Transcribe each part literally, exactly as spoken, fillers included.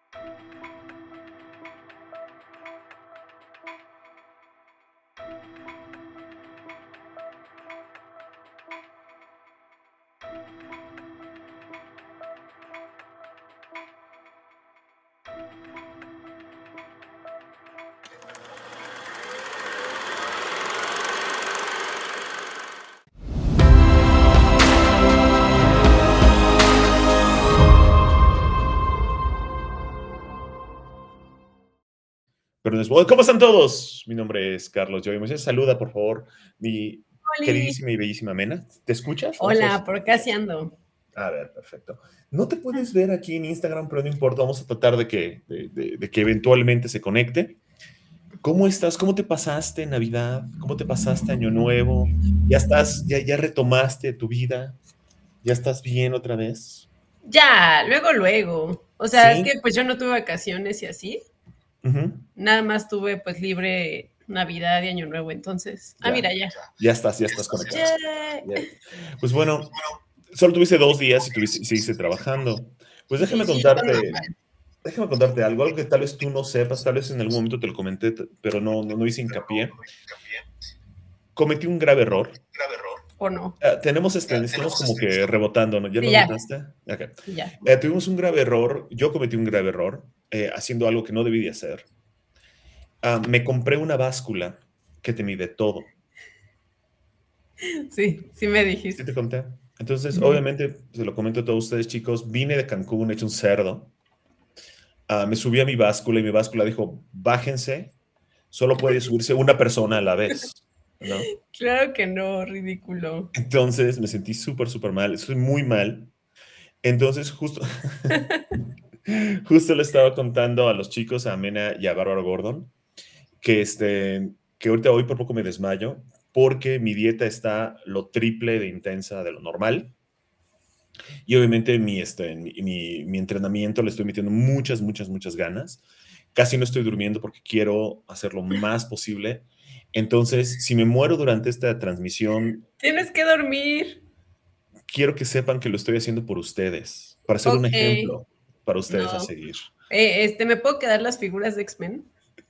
¿Cómo están todos? Mi nombre es Carlos Joey Moisés. Saluda, por favor, mi Oli. queridísima y bellísima Mena. ¿Te escuchas? Hola, por acá sí ando. A ver, perfecto. No te puedes ver aquí en Instagram, pero no importa. Vamos a tratar de que, de, de, de que eventualmente se conecte. ¿Cómo estás? ¿Cómo te pasaste Navidad? ¿Cómo te pasaste Año Nuevo? ¿Ya estás, ya, ya retomaste tu vida? ¿Ya estás bien otra vez? Ya, luego, luego. O sea, ¿Sí? es que pues yo no tuve vacaciones y así. Uh-huh. Nada más tuve pues libre Navidad y Año Nuevo, entonces. Ya, Ah, mira, ya. Ya estás, ya estás conectado. Yeah. Pues bueno, solo tuviste dos días y, tuviste, y seguiste trabajando. Pues déjame Sí, sí, contarte, déjame contarte algo, algo que tal vez tú no sepas, tal vez en algún momento te lo comenté, pero no, no, no hice hincapié. Cometí un grave error. ¿O no? Uh, tenemos este, estamos como que rebotando, ¿no? ¿Ya Sí, lo ya. notaste? Okay. Sí, ya. Eh, tuvimos un grave error, yo cometí un grave error eh, haciendo algo que no debí de hacer. Uh, me compré una báscula que te mide todo. Sí, sí me dijiste. ¿Sí te conté? Entonces, uh-huh. Obviamente, se lo comento a todos ustedes, chicos, vine de Cancún, hecho un cerdo. Uh, me subí a mi báscula y mi báscula dijo, bájense, solo puede subirse una persona a la vez, ¿no? Claro que no, ridículo. Entonces, me sentí súper, súper mal, estoy muy mal. Entonces, justo, justo le estaba contando a los chicos, a Mena y a Bárbara Gordon, que, este, que ahorita hoy por poco me desmayo, porque mi dieta está lo triple de intensa de lo normal. Y obviamente mi, este, mi, mi, mi entrenamiento le estoy metiendo muchas, muchas, muchas ganas. Casi no estoy durmiendo porque quiero hacer lo más posible. Entonces, si me muero durante esta transmisión... Tienes que dormir. Quiero que sepan que lo estoy haciendo por ustedes, para ser okay. un ejemplo para ustedes no. a seguir. Eh, este, ¿me puedo quedar las figuras de X-Men?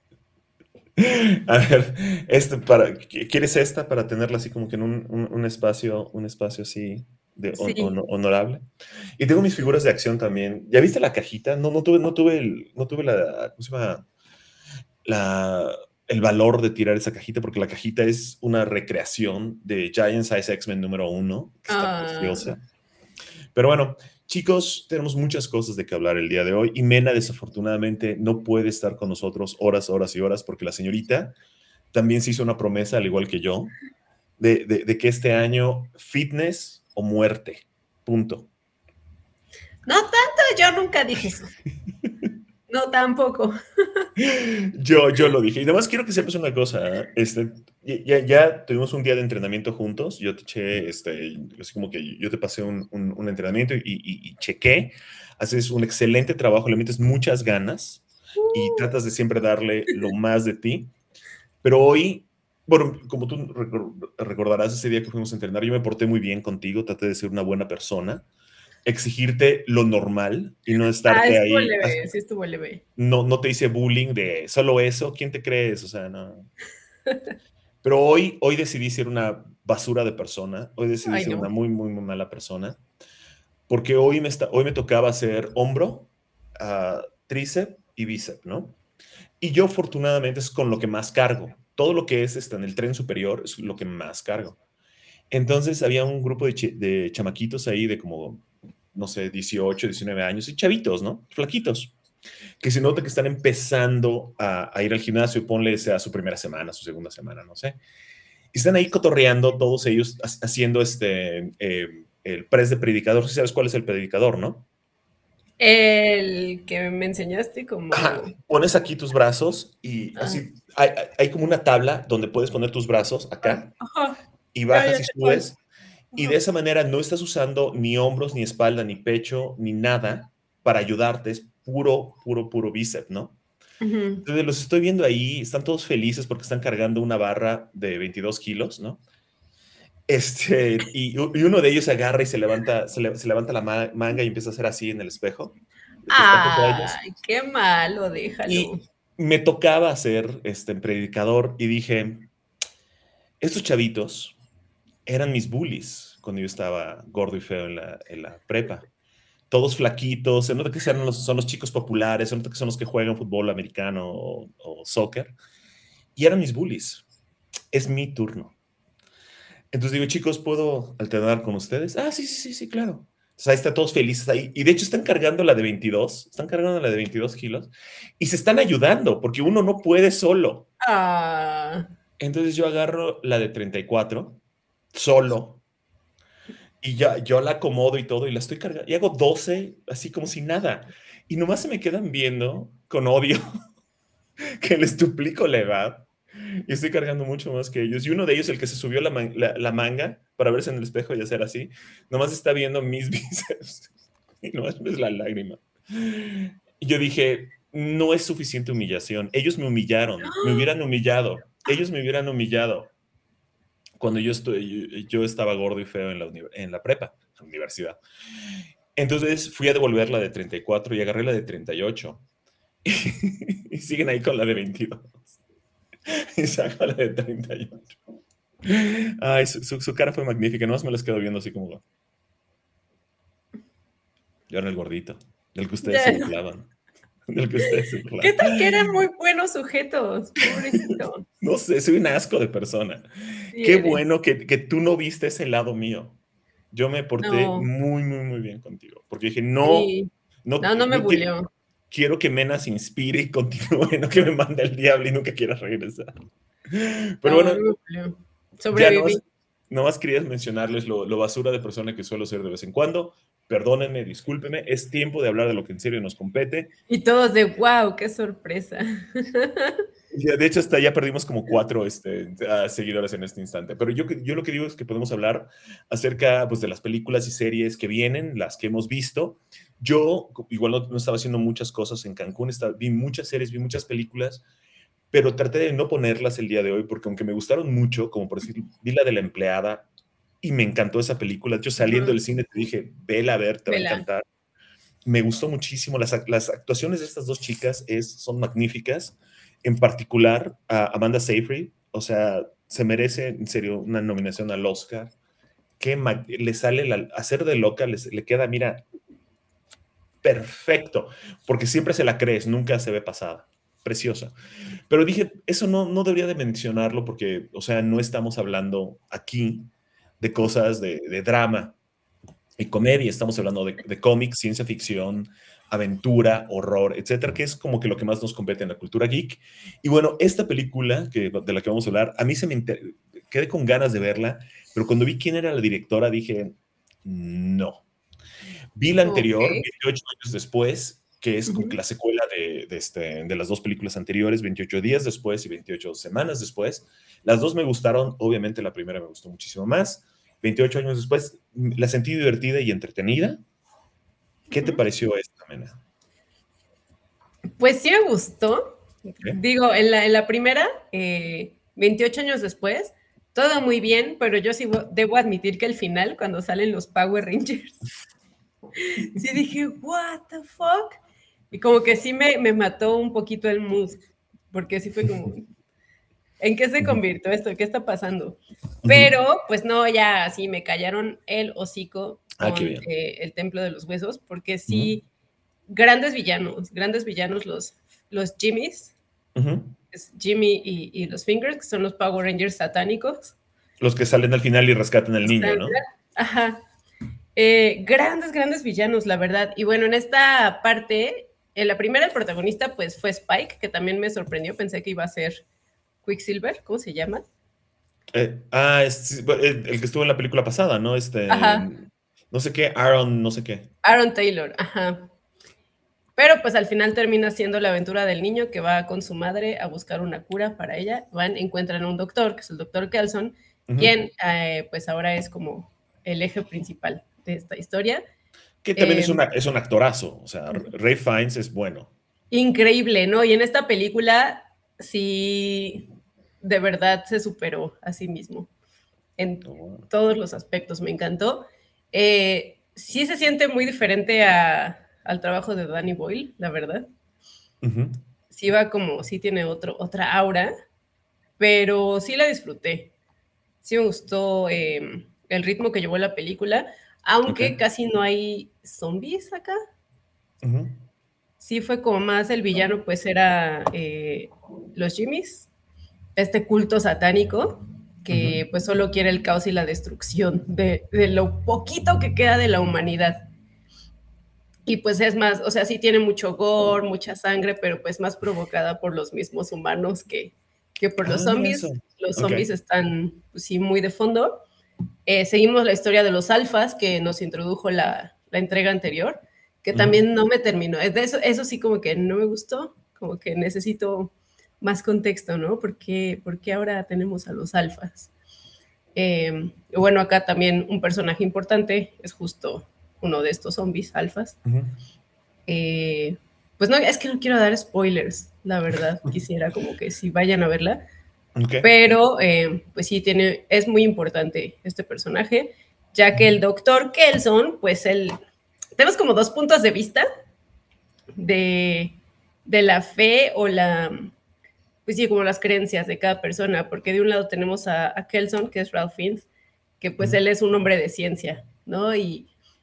A ver, este para, ¿quieres esta para tenerla así como que en un, un, un espacio, un espacio así de sí. hon, hon, honorable? Y tengo mis figuras de acción también. ¿Ya viste la cajita? No, no tuve, no tuve el, no tuve la, ¿cómo se llama? La, el valor de tirar esa cajita porque la cajita es una recreación de Giant Size X-Men número uno, que está ah. preciosa. Pero bueno, chicos, tenemos muchas cosas de que hablar el día de hoy y Mena desafortunadamente no puede estar con nosotros horas, horas y horas porque la señorita también se hizo una promesa, al igual que yo, de, de, de que este año fitness o muerte, punto. No tanto, yo nunca dije eso. No, tampoco. yo, yo lo dije. Y además quiero que sepas una cosa. ¿eh? Este, ya, ya tuvimos un día de entrenamiento juntos. Yo te eché, este, así como que yo te pasé un, un, un entrenamiento y, y, y chequé. Haces un excelente trabajo, le metes muchas ganas y tratas de siempre darle lo más de ti. Pero hoy, bueno, como tú recordarás ese día que fuimos a entrenar, yo me porté muy bien contigo, traté de ser una buena persona. Exigirte lo normal y no estarte ah, estuvo ahí. Leve, sí, estuvo leve. No, no te hice bullying de solo eso. ¿Quién te crees? O sea, no. Pero hoy, hoy decidí ser una basura de persona. Hoy decidí Ay, ser no. una muy, muy, muy mala persona. Porque hoy me, está, hoy me tocaba hacer hombro, uh, tríceps y bíceps, ¿no? Y yo, afortunadamente, es con lo que más cargo. Todo lo que es está en el tren superior es lo que más cargo. Entonces, había un grupo de, ch de chamaquitos ahí de como, no sé, dieciocho, diecinueve años, y chavitos, ¿no? Flaquitos. Que se nota que están empezando a, a ir al gimnasio, ponle sea su primera semana, su segunda semana, no sé. Y están ahí cotorreando todos ellos haciendo este, eh, el press de predicador. ¿Sabes cuál es el predicador, no? El que me enseñaste como... Ajá, pones aquí tus brazos y ah. así, hay, hay como una tabla donde puedes poner tus brazos acá Ajá. y bajas y subes. Y de esa manera no estás usando ni hombros, ni espalda, ni pecho, ni nada para ayudarte. Es puro, puro, puro bíceps, ¿no? Uh-huh. Entonces los estoy viendo ahí, están todos felices porque están cargando una barra de veintidós kilos, ¿no? Este, y, y uno de ellos se agarra y se levanta, se, le, se levanta la manga y empieza a hacer así en el espejo. de que está junto a ellos. Ay, qué malo, déjalo. Y me tocaba ser este, predicador y dije, estos chavitos eran mis bullies cuando yo estaba gordo y feo en la, en la prepa. Todos flaquitos, se nota que son los, son los chicos populares, se nota que son los que juegan fútbol americano o, o soccer. Y eran mis bullies. Es mi turno. Entonces digo, chicos, ¿puedo alternar con ustedes? Ah, sí, sí, sí, sí, claro. Entonces ahí están todos felices ahí. Y de hecho están cargando la de veintidós, están cargando la de veintidós kilos y se están ayudando porque uno no puede solo. Ah. Entonces yo agarro la de treinta y cuatro, solo, y ya yo la acomodo y todo y la estoy cargando. Y hago doce, así como si nada. Y nomás se me quedan viendo con odio que les duplico la edad. Y estoy cargando mucho más que ellos. Y uno de ellos, el que se subió la, man la, la manga para verse en el espejo y hacer así, nomás está viendo mis bíceps. Y nomás ves la lágrima. Y yo dije, no es suficiente humillación. Ellos me humillaron. Me hubieran humillado. Ellos me hubieran humillado cuando yo, estoy, yo, yo estaba gordo y feo en la, en la prepa, en la universidad. Entonces fui a devolver la de treinta y cuatro y agarré la de treinta y ocho. Y, y siguen ahí con la de veintidós. Y saco la de treinta y ocho. Ay, su, su, su cara fue magnífica. No más me las quedo viendo así como... Yo era el gordito, del que ustedes yeah. se burlaban. Del que ustedes se burlaban. ¿Qué tal que eran muy buenos sujetos? Pobrecito. No sé, soy un asco de persona. Sí, Qué eres. bueno que, que tú no viste ese lado mío. Yo me porté no. muy, muy, muy bien contigo. Porque dije, no... Sí. No, no, no me buleó. Quiero, quiero que Mena se inspire y continúe, no que me mande el diablo y nunca quiera regresar. Pero no, bueno, no sobreviví. Ya no más querías mencionarles lo, lo basura de persona que suelo ser de vez en cuando. Perdónenme, discúlpenme, es tiempo de hablar de lo que en serio nos compete. Y todos de, wow, qué sorpresa. Ya, de hecho, hasta ya perdimos como cuatro este, uh, seguidores en este instante. Pero yo, yo lo que digo es que podemos hablar acerca pues, de las películas y series que vienen, las que hemos visto. Yo, igual no, no estaba haciendo muchas cosas en Cancún, estaba, vi muchas series, vi muchas películas, pero traté de no ponerlas el día de hoy, porque aunque me gustaron mucho, como por decir, vi la de La Empleada, y me encantó esa película. Yo saliendo uh-huh. del cine te dije, vela a ver, te vela. va a encantar. Me gustó muchísimo. Las, las actuaciones de estas dos chicas es, son magníficas. En particular, a Amanda Seyfried, o sea, se merece, en serio, una nominación al Oscar. Que le sale, la, hacer de loca, le, le queda, mira, perfecto. Porque siempre se la crees, nunca se ve pasada. Preciosa. Pero dije, eso no, no debería de mencionarlo porque, o sea, no estamos hablando aquí de cosas de, de drama y comedia, estamos hablando de, de cómics, ciencia ficción, aventura, horror, etcétera, que es como que lo que más nos compete en la cultura geek. Y bueno, esta película que, de la que vamos a hablar, a mí se me inter... quedé con ganas de verla, pero cuando vi quién era la directora dije, no. Vi la anterior, okay. veintiocho años después, que es uh-huh. como que la secuela de, de, este, de las dos películas anteriores, veintiocho días después y veintiocho semanas después. Las dos me gustaron, obviamente la primera me gustó muchísimo más. veintiocho años después, la sentí divertida y entretenida. ¿Qué uh-huh. te pareció esta, Mena? Pues sí me gustó. ¿Qué? Digo, en la, en la primera, eh, veintiocho años después, todo muy bien, pero yo sí debo admitir que al final, cuando salen los Power Rangers, sí dije, what the fuck? Y como que sí me, me mató un poquito el mood, porque sí fue como, ¿en qué se convirtió esto? ¿Qué está pasando? Pero, pues no, ya así me callaron el hocico con ah, eh, el Templo de los Huesos, porque sí, uh-huh. grandes villanos, grandes villanos los, los Jimmys, uh-huh. es Jimmy y, y los Fingers, que son los Power Rangers satánicos. Los que salen al final y rescatan al niño, ¿no? Ajá. Eh, grandes, grandes villanos, la verdad. Y bueno, en esta parte, en la primera el protagonista pues fue Spike, que también me sorprendió, pensé que iba a ser Quicksilver, ¿cómo se llama? Eh, ah, es, el, el que estuvo en la película pasada, ¿no? Este, ajá. No sé qué, Aaron, no sé qué. Aaron Taylor, ajá. Pero pues al final termina siendo la aventura del niño que va con su madre a buscar una cura para ella. Van, encuentran a un doctor, que es el doctor Kelson, uh-huh. quien eh, pues ahora es como el eje principal de esta historia. Que también eh, es, una, es un actorazo, o sea, Ray Fiennes es bueno. Increíble, ¿no? Y en esta película sí, de verdad se superó a sí mismo en oh. todos los aspectos, me encantó. Eh, sí se siente muy diferente a, al trabajo de Danny Boyle, la verdad. Uh-huh. Sí va como, sí tiene otro, otra aura, pero sí la disfruté. Sí me gustó eh, el ritmo que llevó la película, aunque okay. casi no hay zombies acá. Uh-huh. Sí fue como más el villano, pues era eh, los Jimmys, este culto satánico que uh-huh. pues solo quiere el caos y la destrucción de, de lo poquito que queda de la humanidad. Y pues es más, o sea, sí tiene mucho gore, mucha sangre, pero pues más provocada por los mismos humanos que, que por los ah, zombies. Los okay. zombies están, pues, sí, muy de fondo. Eh, seguimos la historia de los alfas que nos introdujo la, la entrega anterior, que uh-huh. también no me terminó. Eso, eso sí como que no me gustó, como que necesito más contexto, ¿no? ¿Por qué, por qué ahora tenemos a los alfas? Eh, bueno, acá también un personaje importante es justo uno de estos zombies alfas. Uh-huh. Eh, pues no, es que no quiero dar spoilers, la verdad. Quisiera como que sí vayan a verla. Okay. Pero, eh, pues sí, tiene, es muy importante este personaje, ya que el doctor Kelson, pues él, tenemos como dos puntos de vista de, de la fe o la, pues sí, como las creencias de cada persona, porque de un lado tenemos a, a Kelson, que es Ralph Fiennes, que pues uh-huh. él es un hombre de ciencia, ¿no? Y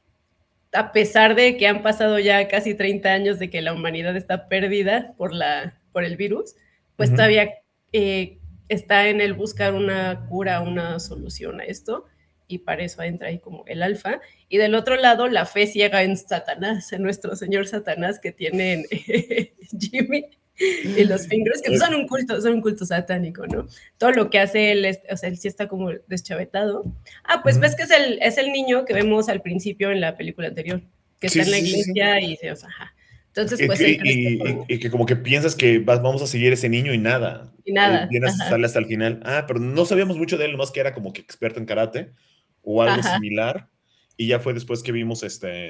a pesar de que han pasado ya casi treinta años de que la humanidad está perdida por, la, por el virus, pues uh-huh. todavía eh, está en el buscar una cura, una solución a esto, y para eso entra ahí como el alfa. Y del otro lado, la fe ciega en Satanás, en nuestro señor Satanás que tienen eh, Jimmy y los Fingers, que son un culto, son un culto satánico, ¿no? Todo lo que hace él, es, o sea, él sí está como deschavetado. Ah, pues uh-huh. ves que es el, es el niño que vemos al principio en la película anterior, que sí, está en la sí, iglesia sí. y, o sea, ajá. Entonces, pues... Y, y, y, y que como que piensas que vas, vamos a seguir ese niño y nada. Y nada. Eh, viene hasta, sale hasta el final. Ah, pero no sabíamos mucho de él, nomás que era como que experto en karate o algo ajá. similar. Y ya fue después que vimos este...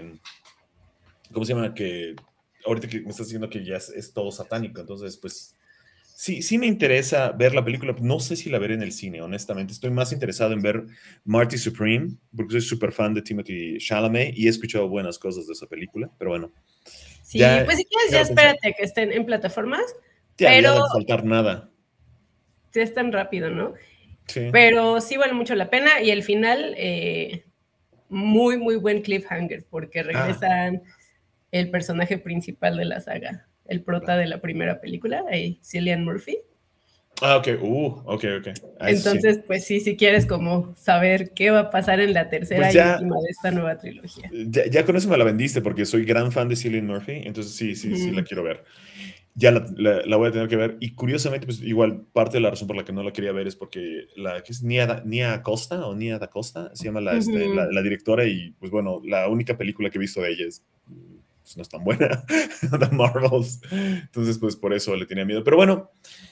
¿Cómo se llama? Que ahorita que me estás diciendo que ya es, es todo satánico. Entonces, pues... Sí, sí me interesa ver la película. No sé si la veré en el cine, honestamente. Estoy más interesado en ver Marty Supreme, porque soy súper fan de Timothée Chalamet y he escuchado buenas cosas de esa película, pero bueno. Sí, ya, pues si quieres ya, ya espérate pensé. que estén en plataformas. Ya, pero ya no va a faltar nada. Sí, es tan rápido, ¿no? Sí. Pero sí vale mucho la pena y el final, eh, muy, muy buen cliffhanger, porque regresan ah. el personaje principal de la saga, el prota de la primera película, eh, Cillian Murphy. Ah, ok, uh, ok, ok. Ah, Entonces, sí. pues sí, si quieres como saber qué va a pasar en la tercera pues ya, y última de esta nueva trilogía. Ya, ya con eso me la vendiste, porque soy gran fan de Cillian Murphy, entonces sí, sí, mm. sí la quiero ver. Ya la, la, la voy a tener que ver. Y curiosamente, pues igual, parte de la razón por la que no la quería ver es porque la que es Nia, Nia Costa, o Nia da Costa, se llama la, uh-huh. este, la, la directora, y pues bueno, la única película que he visto de ella es, pues, no es tan buena, The Marvels. Entonces, pues por eso le tenía miedo. Pero bueno,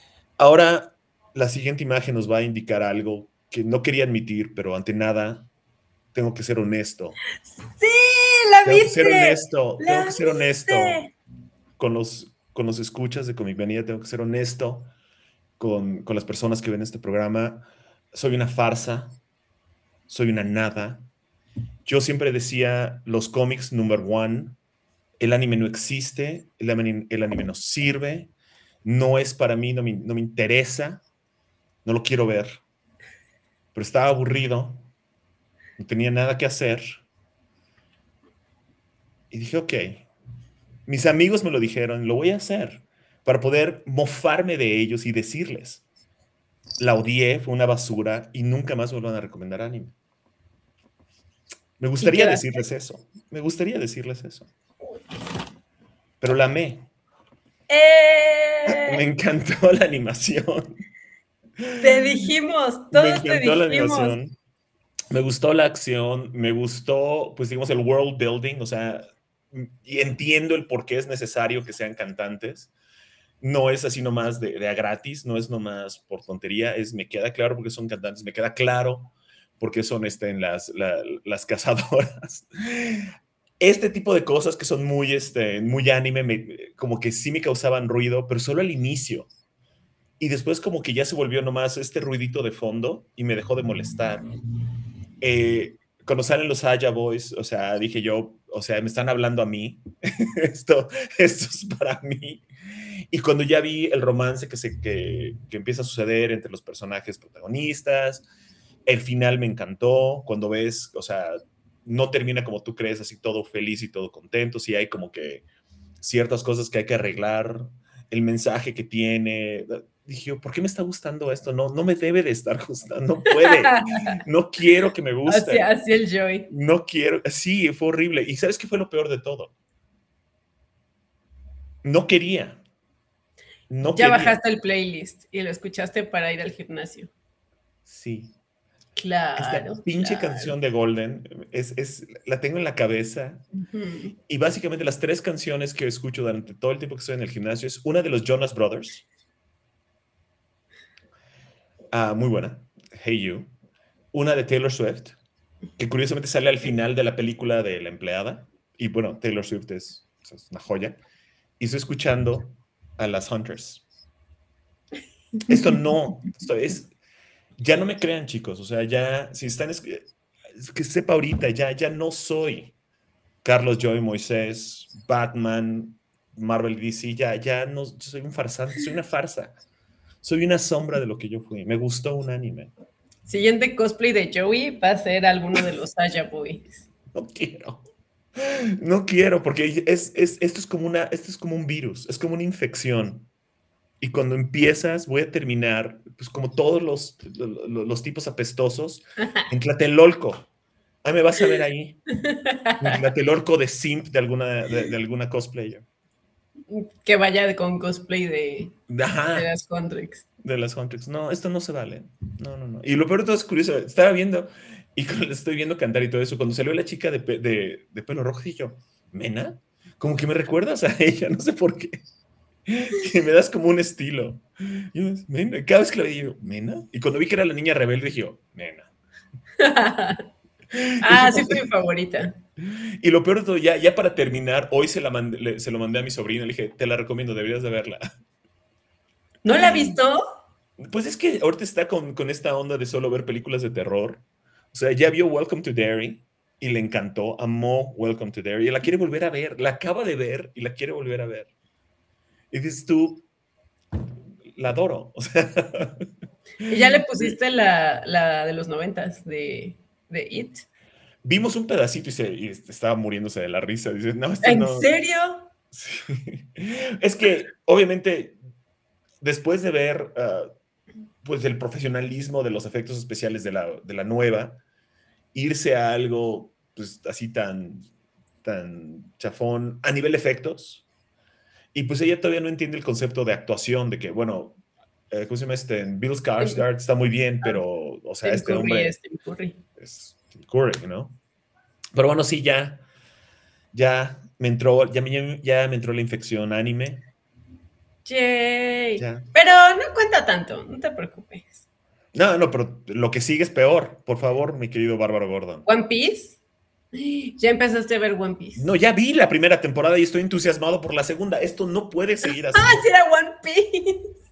ahora la siguiente imagen nos va a indicar algo que no quería admitir, pero ante nada, tengo que ser honesto. ¡Sí! ¡La tengo viste! Que ser honesto, ¡La tengo que ser honesto viste! con los... con los escuchas de Comic Venía, tengo que ser honesto con, con las personas que ven este programa. Soy una farsa, soy una nada. Yo siempre decía, los cómics, number one, el anime no existe, el anime, el anime no sirve, no es para mí, no me, no me interesa, no lo quiero ver. Pero estaba aburrido, no tenía nada que hacer. Y dije, ok. Mis amigos me lo dijeron, lo voy a hacer para poder mofarme de ellos y decirles. La odié, fue una basura y nunca más me van a recomendar anime. Me gustaría decirles eso. Me gustaría decirles eso. Pero la amé. ¡Eh! Me encantó la animación. Te dijimos, todos te dijimos. Me encantó la animación. Me gustó la acción, me gustó, pues digamos, el world building, o sea, y entiendo el por qué es necesario que sean cantantes. No es así nomás de, de a gratis, no es nomás por tontería, es me queda claro porque son cantantes, me queda claro porque son este, en las, la, las cazadoras. Este tipo de cosas que son muy, este, muy anime, me, como que sí me causaban ruido, pero solo al inicio. Y después como que ya se volvió nomás este ruidito de fondo y me dejó de molestar. Eh, cuando salen los Aya Boys, o sea, dije yo, o sea, me están hablando a mí, esto, esto es para mí. Y cuando ya vi el romance que, se, que, que empieza a suceder entre los personajes protagonistas, el final me encantó, cuando ves, o sea, no termina como tú crees, así todo feliz y todo contento, sí hay como que ciertas cosas que hay que arreglar, el mensaje que tiene. Dije, ¿por qué me está gustando esto? No, no me debe de estar gustando, no puede, no quiero que me guste. Así, así el Joey. No quiero, sí, fue horrible. ¿Y sabes qué fue lo peor de todo? No quería. No ya quería. bajaste el playlist y lo escuchaste para ir al gimnasio. Sí. Claro. Esta pinche claro. canción de Golden, es, es, la tengo en la cabeza. Uh-huh. Y básicamente las tres canciones que escucho durante todo el tiempo que estoy en el gimnasio es una de los Jonas Brothers. Ah, muy buena. Hey You. Una de Taylor Swift, que curiosamente sale al final de la película de La Empleada. Y bueno, Taylor Swift es, es una joya. Y estoy escuchando a las Hunters. Esto no, esto es, ya no me crean, chicos, o sea, ya, si están, es que, es que sepa ahorita, ya, ya no soy Carlos Joy Moisés, Batman, Marvel D C, ya, ya no, yo soy un farsante, soy una farsa, soy una sombra de lo que yo fui, me gustó un anime. Siguiente cosplay de Joey va a ser alguno de los Aya Boys. No quiero. No quiero, porque es, es, esto, es como una, esto es como un virus, es como una infección. Y cuando empiezas, voy a terminar, pues como todos los, los, los tipos apestosos, en Tlatelolco. Ahí me vas a ver ahí. En Tlatelolco de simp de alguna, de, de alguna cosplayer. Que vaya con cosplay de, Ajá. de las Huntrix. De las Huntrix. No, esto no se vale. No, no, no. Y lo peor de todo es curioso. Estaba viendo, y cuando estoy viendo cantar y todo eso, cuando salió la chica de, de, de pelo rojo, dije yo, ¿Mena? Como que me recuerdas a ella, no sé por qué. Que me das como un estilo. Yo, Mena. Cada vez que la vi, yo, ¿Mena? Y cuando vi que era la niña rebelde, dije yo, Mena. ah, sí fue mi favorita. Y lo peor de todo, ya, ya para terminar, hoy se, la mandé, le, se lo mandé a mi sobrino, le dije, te la recomiendo, deberías de verla. ¿No la has visto? Pues es que ahorita está con, con esta onda de solo ver películas de terror. O sea, ya vio Welcome to Derry y le encantó, amó Welcome to Derry y la quiere volver a ver, la acaba de ver y la quiere volver a ver. Y dices tú, la adoro. O sea, y ya le pusiste la, la de los noventas de, de It. Vimos un pedacito y, se, y estaba muriéndose de la risa. Dices, no, esto ¿En no... serio? Sí. Es que, obviamente, después de ver uh, pues el profesionalismo de los efectos especiales de la, de la nueva, irse a algo pues así tan, tan chafón a nivel efectos. Y pues ella todavía no entiende el concepto de actuación, de que, bueno, eh, ¿cómo se llama este? Bill Skarsgård está muy bien, pero, o sea, Tim este Curry hombre... Es Tim Curry. Es Tim Curry, ¿no? Pero bueno, sí, ya, ya me entró, ya me, ya me entró la infección anime. Yay. Ya. Pero no cuenta tanto, no te preocupes. No, no, pero lo que sigue es peor. Por favor, mi querido Bárbaro Gordon. ¿One Piece? Ya empezaste a ver One Piece. No, ya vi la primera temporada y estoy entusiasmado por la segunda. Esto no puede seguir así. ¡Ah, sí era One Piece!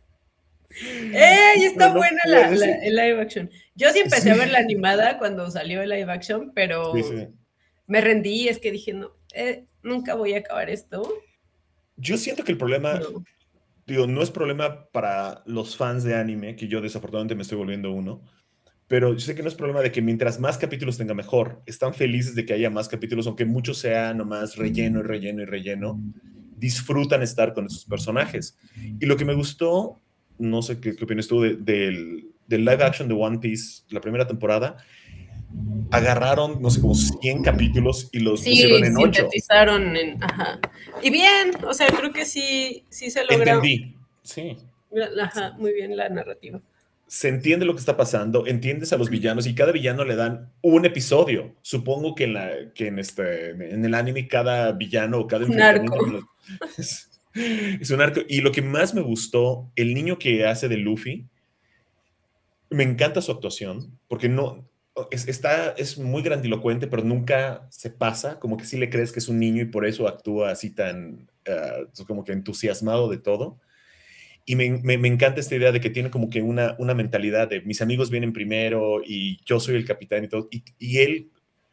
¡Ey! Está no, no buena la, la, el live action. Yo sí empecé sí. a ver la animada cuando salió el live action, pero sí, sí. me rendí. Es que dije, no, eh, nunca voy a acabar esto. Yo siento que el problema, no. digo, no es problema para los fans de anime, que yo desafortunadamente me estoy volviendo uno, pero yo sé que no es problema de que mientras más capítulos tenga mejor. Están felices de que haya más capítulos, aunque mucho sea nomás relleno y relleno y relleno. Disfrutan estar con esos personajes. Y lo que me gustó, no sé qué, qué opinas tú, de, del, del live action de One Piece, la primera temporada, agarraron, no sé, como cien capítulos y los sí, pusieron en ocho. Sintetizaron en, ajá. Y bien, o sea, creo que sí, sí se logra. Entendí, sí. Ajá, muy bien la narrativa. Se entiende lo que está pasando, entiendes a los villanos y cada villano le dan un episodio. Supongo que en, la, que en, este, en el anime cada villano o cada enfrentamiento es, es un arco. Y lo que más me gustó, el niño que hace de Luffy, me encanta su actuación, porque no, es, está, es muy grandilocuente, pero nunca se pasa, como que sí le crees que es un niño y por eso actúa así tan, uh, como que entusiasmado de todo. Y me, me, me encanta esta idea de que tiene como que una, una mentalidad de mis amigos vienen primero y yo soy el capitán y todo. Y, y él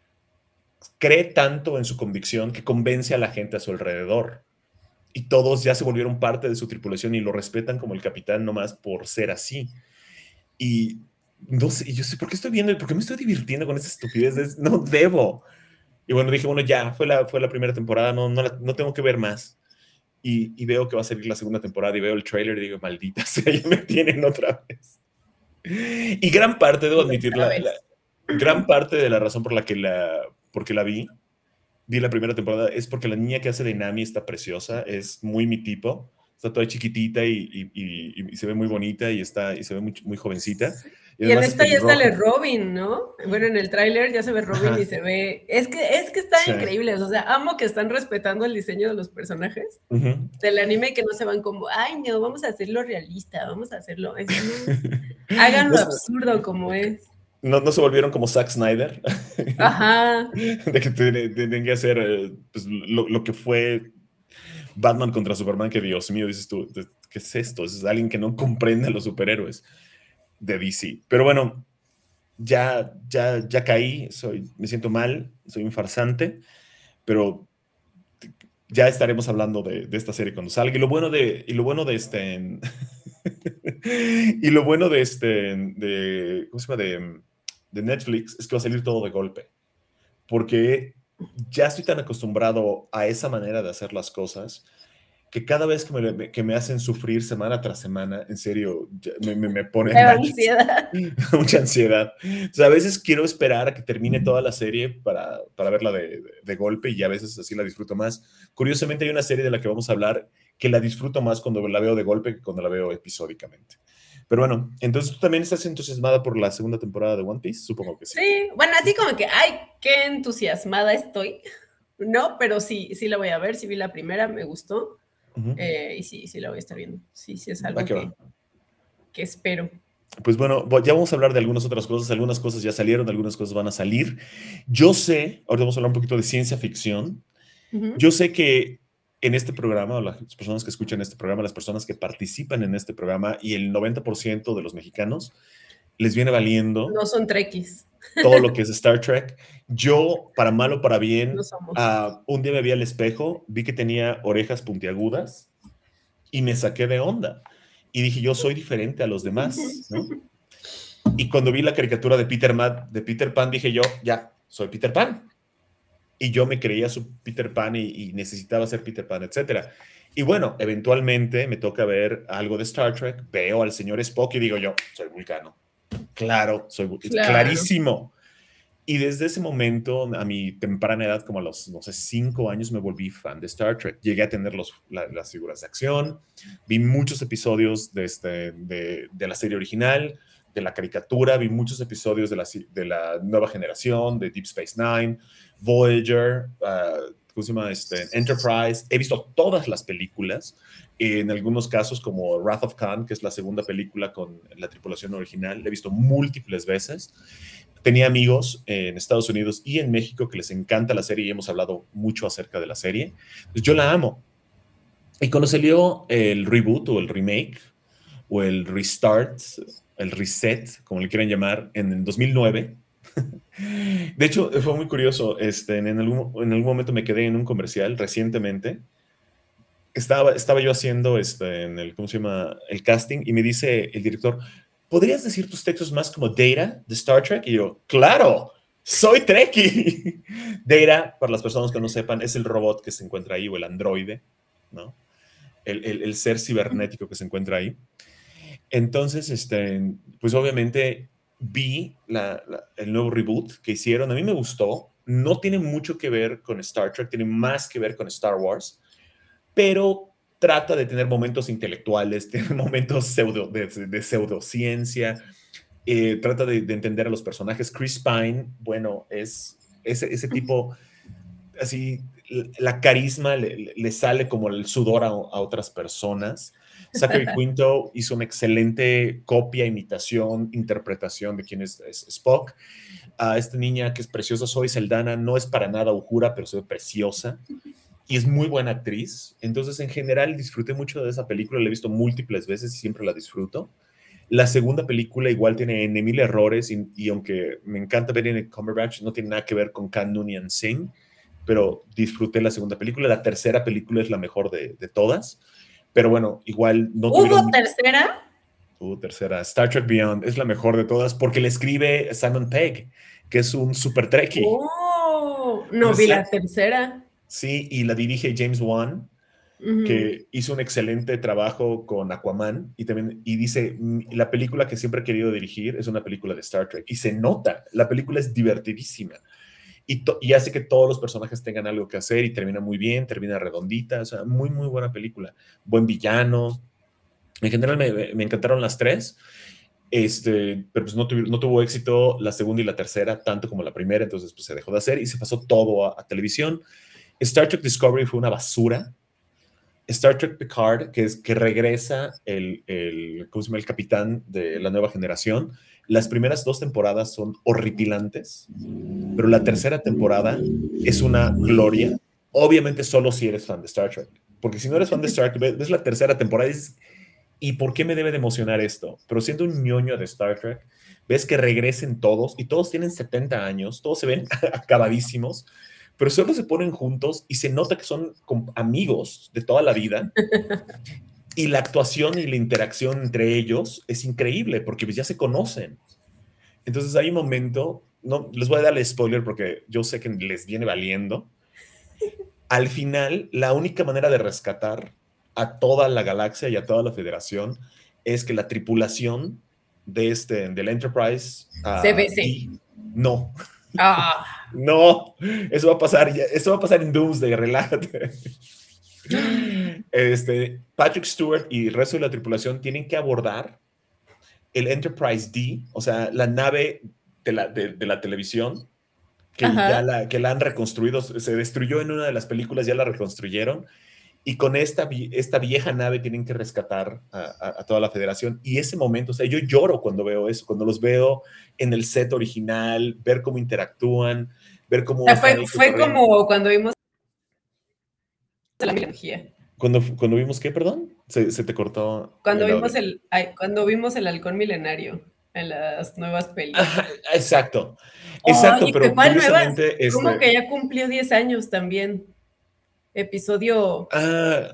cree tanto en su convicción que convence a la gente a su alrededor. Y todos ya se volvieron parte de su tripulación y lo respetan como el capitán nomás por ser así. Y no sé, y yo sé, ¿por qué estoy viendo? ¿Por qué me estoy divirtiendo con esa estupidez? No debo. Y bueno, dije, bueno, ya, fue la, fue la primera temporada, no, no, la, no tengo que ver más. Y, y veo que va a salir la segunda temporada y veo el trailer y digo, maldita sea, ya me tienen otra vez. Y gran parte, debo admitir, la, la, gran parte de la razón por la que la, porque la vi, vi la primera temporada, es porque la niña que hace de Nami está preciosa, es muy mi tipo, está toda chiquitita y, y, y, y se ve muy bonita y, está, y se ve muy, muy jovencita. Y, y en esta ya sale Robin, ¿no? Bueno, en el tráiler ya se ve Robin. Ajá. Y se ve... Es que, es que están sí. increíbles, o sea, amo que están respetando el diseño de los personajes uh-huh. del anime, que no se van como, ay, no, vamos a hacerlo realista, vamos a hacerlo... Es, no, háganlo no, absurdo como es. No, no se volvieron como Zack Snyder. Ajá. De que tienen que hacer pues, lo, lo que fue Batman contra Superman, que Dios mío, dices tú, ¿qué es esto? Es alguien que no comprende a los superhéroes de D C. Pero bueno, ya, ya, ya caí, soy, me siento mal, soy un farsante, pero ya estaremos hablando de, de esta serie cuando salga. Y lo bueno de, y lo bueno de este... y lo bueno de este... De, ¿Cómo se llama? De, de Netflix es que va a salir todo de golpe. Porque ya estoy tan acostumbrado a esa manera de hacer las cosas que cada vez que me, que me hacen sufrir semana tras semana, en serio, me, me, me pone ansiedad. mucha ansiedad. O sea, a veces quiero esperar a que termine toda la serie para, para verla de, de, de golpe y a veces así la disfruto más. Curiosamente hay una serie de la que vamos a hablar que la disfruto más cuando la veo de golpe que cuando la veo episódicamente. Pero bueno, entonces tú también estás entusiasmada por la segunda temporada de One Piece, supongo que sí. Sí, bueno, así como que, ay, qué entusiasmada estoy. No, pero sí, sí la voy a ver, sí vi la primera, me gustó. Uh-huh. Eh, y sí, sí la voy a estar viendo. Sí, sí es algo que, que, que espero. Pues bueno, ya vamos a hablar de algunas otras cosas. Algunas cosas ya salieron, algunas cosas van a salir. Yo sé, ahora vamos a hablar un poquito de ciencia ficción. Uh-huh. Yo sé que en este programa, las personas que escuchan este programa, las personas que participan en este programa y el noventa por ciento de los mexicanos les viene valiendo. No son trekkies. Todo lo que es Star Trek. Yo, para mal o para bien, no uh, un día me vi al espejo, vi que tenía orejas puntiagudas y me saqué de onda. Y dije, yo soy diferente a los demás, ¿no? Y cuando vi la caricatura de Peter, Pan, de Peter Pan, dije yo, ya, soy Peter Pan. Y yo me creía su Peter Pan y, y necesitaba ser Peter Pan, etcétera. Y bueno, eventualmente me toca ver algo de Star Trek, veo al señor Spock y digo yo, soy Vulcano. Claro, soy claro. clarísimo. Y desde ese momento, a mi temprana edad, como a los, no sé, cinco años, me volví fan de Star Trek. Llegué a tener los, la, las figuras de acción, vi muchos episodios de, este, de, de la serie original, de la caricatura, vi muchos episodios de la, de la nueva generación, de Deep Space Nine, Voyager, uh, ¿cómo se llama? Este, Enterprise. He visto todas las películas, en algunos casos como Wrath of Khan, que es la segunda película con la tripulación original, la he visto múltiples veces. Tenía amigos en Estados Unidos y en México que les encanta la serie y hemos hablado mucho acerca de la serie. Pues yo la amo. Y cuando salió el reboot o el remake o el restart, el reset, como le quieran llamar, en el dos mil nueve, de hecho fue muy curioso, este, en, algún, en algún momento me quedé en un comercial recientemente. Estaba, estaba yo haciendo este, en el, ¿cómo se llama? El casting y me dice el director, ¿podrías decir tus textos más como Data de Star Trek? Y yo, ¡claro! ¡Soy Trekkie! Data, para las personas que no sepan, es el robot que se encuentra ahí, o el androide, ¿no? El, el, el ser cibernético que se encuentra ahí. Entonces, este, pues obviamente vi la, la, el nuevo reboot que hicieron. A mí me gustó. No tiene mucho que ver con Star Trek, tiene más que ver con Star Wars, pero trata de tener momentos intelectuales, tiene momentos pseudo, de, de pseudociencia, eh, trata de, de entender a los personajes. Chris Pine, bueno, es ese, ese tipo, así, la carisma le, le sale como el sudor a, a otras personas. Zachary Quinto hizo una excelente copia, imitación, interpretación de quién es, es Spock. A uh, esta niña que es preciosa, Zoe Saldana, no es para nada Uhura, pero se ve preciosa. Y es muy buena actriz. Entonces, en general, disfruté mucho de esa película. La he visto múltiples veces y siempre la disfruto. La segunda película igual tiene N mil errores y, y aunque me encanta Benedict Cumberbatch, no tiene nada que ver con Can Noonien Singh, pero disfruté la segunda película. La tercera película es la mejor de, de todas, pero bueno, igual no ¿Hubo tuvieron... tercera? Hubo tercera. Star Trek Beyond es la mejor de todas porque le escribe Simon Pegg, que es un super trekkie. Oh, no vi la tercera. Sí, y la dirige James Wan, uh-huh. que hizo un excelente trabajo con Aquaman y también y dice, la película que siempre he querido dirigir es una película de Star Trek y se nota, la película es divertidísima y, to, y hace que todos los personajes tengan algo que hacer y termina muy bien, termina redondita, o sea, muy muy buena película, buen villano, en general me, me encantaron las tres, este, pero pues no, tuvo, no tuvo éxito la segunda y la tercera tanto como la primera, entonces pues se dejó de hacer y se pasó todo a, a televisión. Star Trek Discovery fue una basura. Star Trek Picard, que es que regresa el, el, ¿cómo se llama? El capitán de la nueva generación. Las primeras dos temporadas son horripilantes, pero la tercera temporada es una gloria. Obviamente solo si eres fan de Star Trek, porque si no eres fan de Star Trek, ves la tercera temporada y dices, ¿y por qué me debe de emocionar esto? Pero siendo un ñoño de Star Trek, ves que regresen todos y todos tienen setenta años, todos se ven acabadísimos, pero solo se ponen juntos y se nota que son amigos de toda la vida. Y la actuación y la interacción entre ellos es increíble porque pues ya se conocen. Entonces hay un momento, no les voy a darle spoiler porque yo sé que les viene valiendo. Al final, la única manera de rescatar a toda la galaxia y a toda la Federación es que la tripulación de este, del Enterprise... Uh, se bese. Y, no. Ah. No, eso va a pasar, eso va a pasar en Doomsday, relájate. Este, Patrick Stewart y el resto de la tripulación tienen que abordar el Enterprise D, o sea, la nave de la, de, de la televisión, que ya la, que la han reconstruido, se destruyó en una de las películas, ya la reconstruyeron, y con esta, esta vieja nave tienen que rescatar a, a, a toda la Federación. Y ese momento, o sea, yo lloro cuando veo eso, cuando los veo en el set original, ver cómo interactúan, ver cómo... O sea, fue fue como cuando vimos la mitología. Cuando, cuando vimos, ¿qué, perdón? Se, se te cortó. Cuando el vimos el, ay, cuando vimos el halcón milenario en las nuevas películas. Ajá, exacto, exacto, oh, pero curiosamente... Este... Como que ya cumplió diez años también. Episodio... Ah,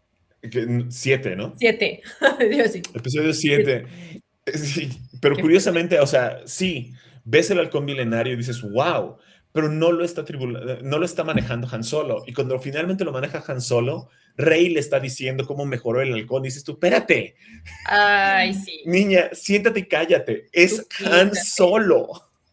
siete, ¿no? Siete. Dios, sí. Episodio siete. Sí, pero curiosamente, o sea, sí, ves el halcón milenario y dices, wow, pero no lo está tribula- no lo está manejando Han Solo. Y cuando finalmente lo maneja Han Solo, Rey le está diciendo cómo mejoró el halcón. Y dices tú, espérate. Ay, sí. Niña, siéntate y cállate. Es tú Han quítate. Solo.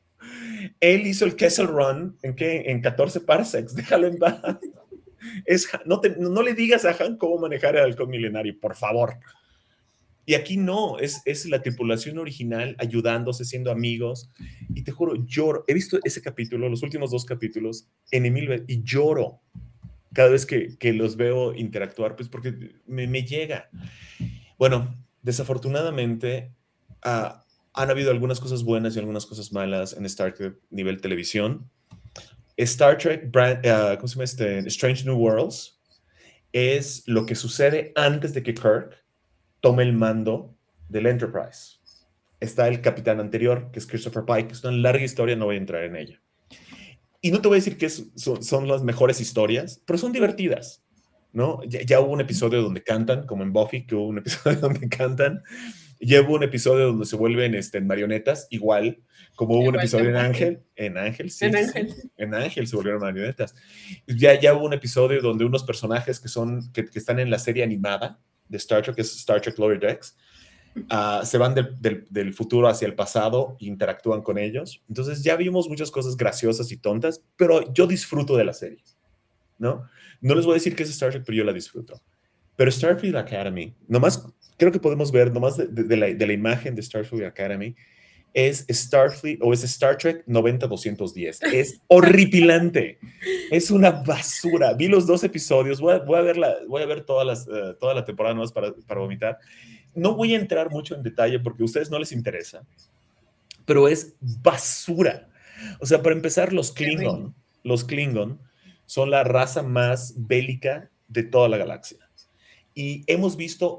Él hizo el Kessel Run en, ¿qué? En catorce parsecs. Déjalo en paz. Es, no, te, no le digas a Han cómo manejar el halcón milenario, por favor. Y aquí no, es, es la tripulación original ayudándose, siendo amigos. Y te juro, lloro. He visto ese capítulo, los últimos dos capítulos, en Emil, y lloro cada vez que, que los veo interactuar, pues porque me, me llega. Bueno, desafortunadamente, uh, han habido algunas cosas buenas y algunas cosas malas en Star Trek nivel televisión. Star Trek, brand, uh, ¿cómo se llama este? Strange New Worlds, es lo que sucede antes de que Kirk tome el mando del Enterprise. Está el capitán anterior, que es Christopher Pike. Es una larga historia, no voy a entrar en ella. Y no te voy a decir que es, son, son las mejores historias, pero son divertidas, ¿no? Ya, ya hubo un episodio donde cantan, como en Buffy, que hubo un episodio donde cantan. Ya hubo un episodio donde se vuelven este, marionetas, igual, como hubo igual un episodio en Ángel. En Ángel, sí. En sí, Ángel. Sí, en Ángel se volvieron marionetas. Ya, ya hubo un episodio donde unos personajes que, son, que, que están en la serie animada de Star Trek, que es Star Trek Lower Decks, uh, se van del, del, del futuro hacia el pasado e interactúan con ellos. Entonces ya vimos muchas cosas graciosas y tontas, pero yo disfruto de la serie, ¿no? No les voy a decir que es Star Trek, pero yo la disfruto. Pero Starfleet Academy, nomás creo que podemos ver, nomás de, de, de, la, de la imagen de Starfleet Academy, es Starfleet o es Star Trek noventa doscientos diez. Es horripilante. Es una basura. Vi los dos episodios. Voy a, voy a, ver, la, voy a ver todas las, uh, toda la temporada nomás para, para vomitar. No voy a entrar mucho en detalle porque a ustedes no les interesa, pero es basura. O sea, para empezar, los Klingon, los Klingon son la raza más bélica de toda la galaxia. Y hemos visto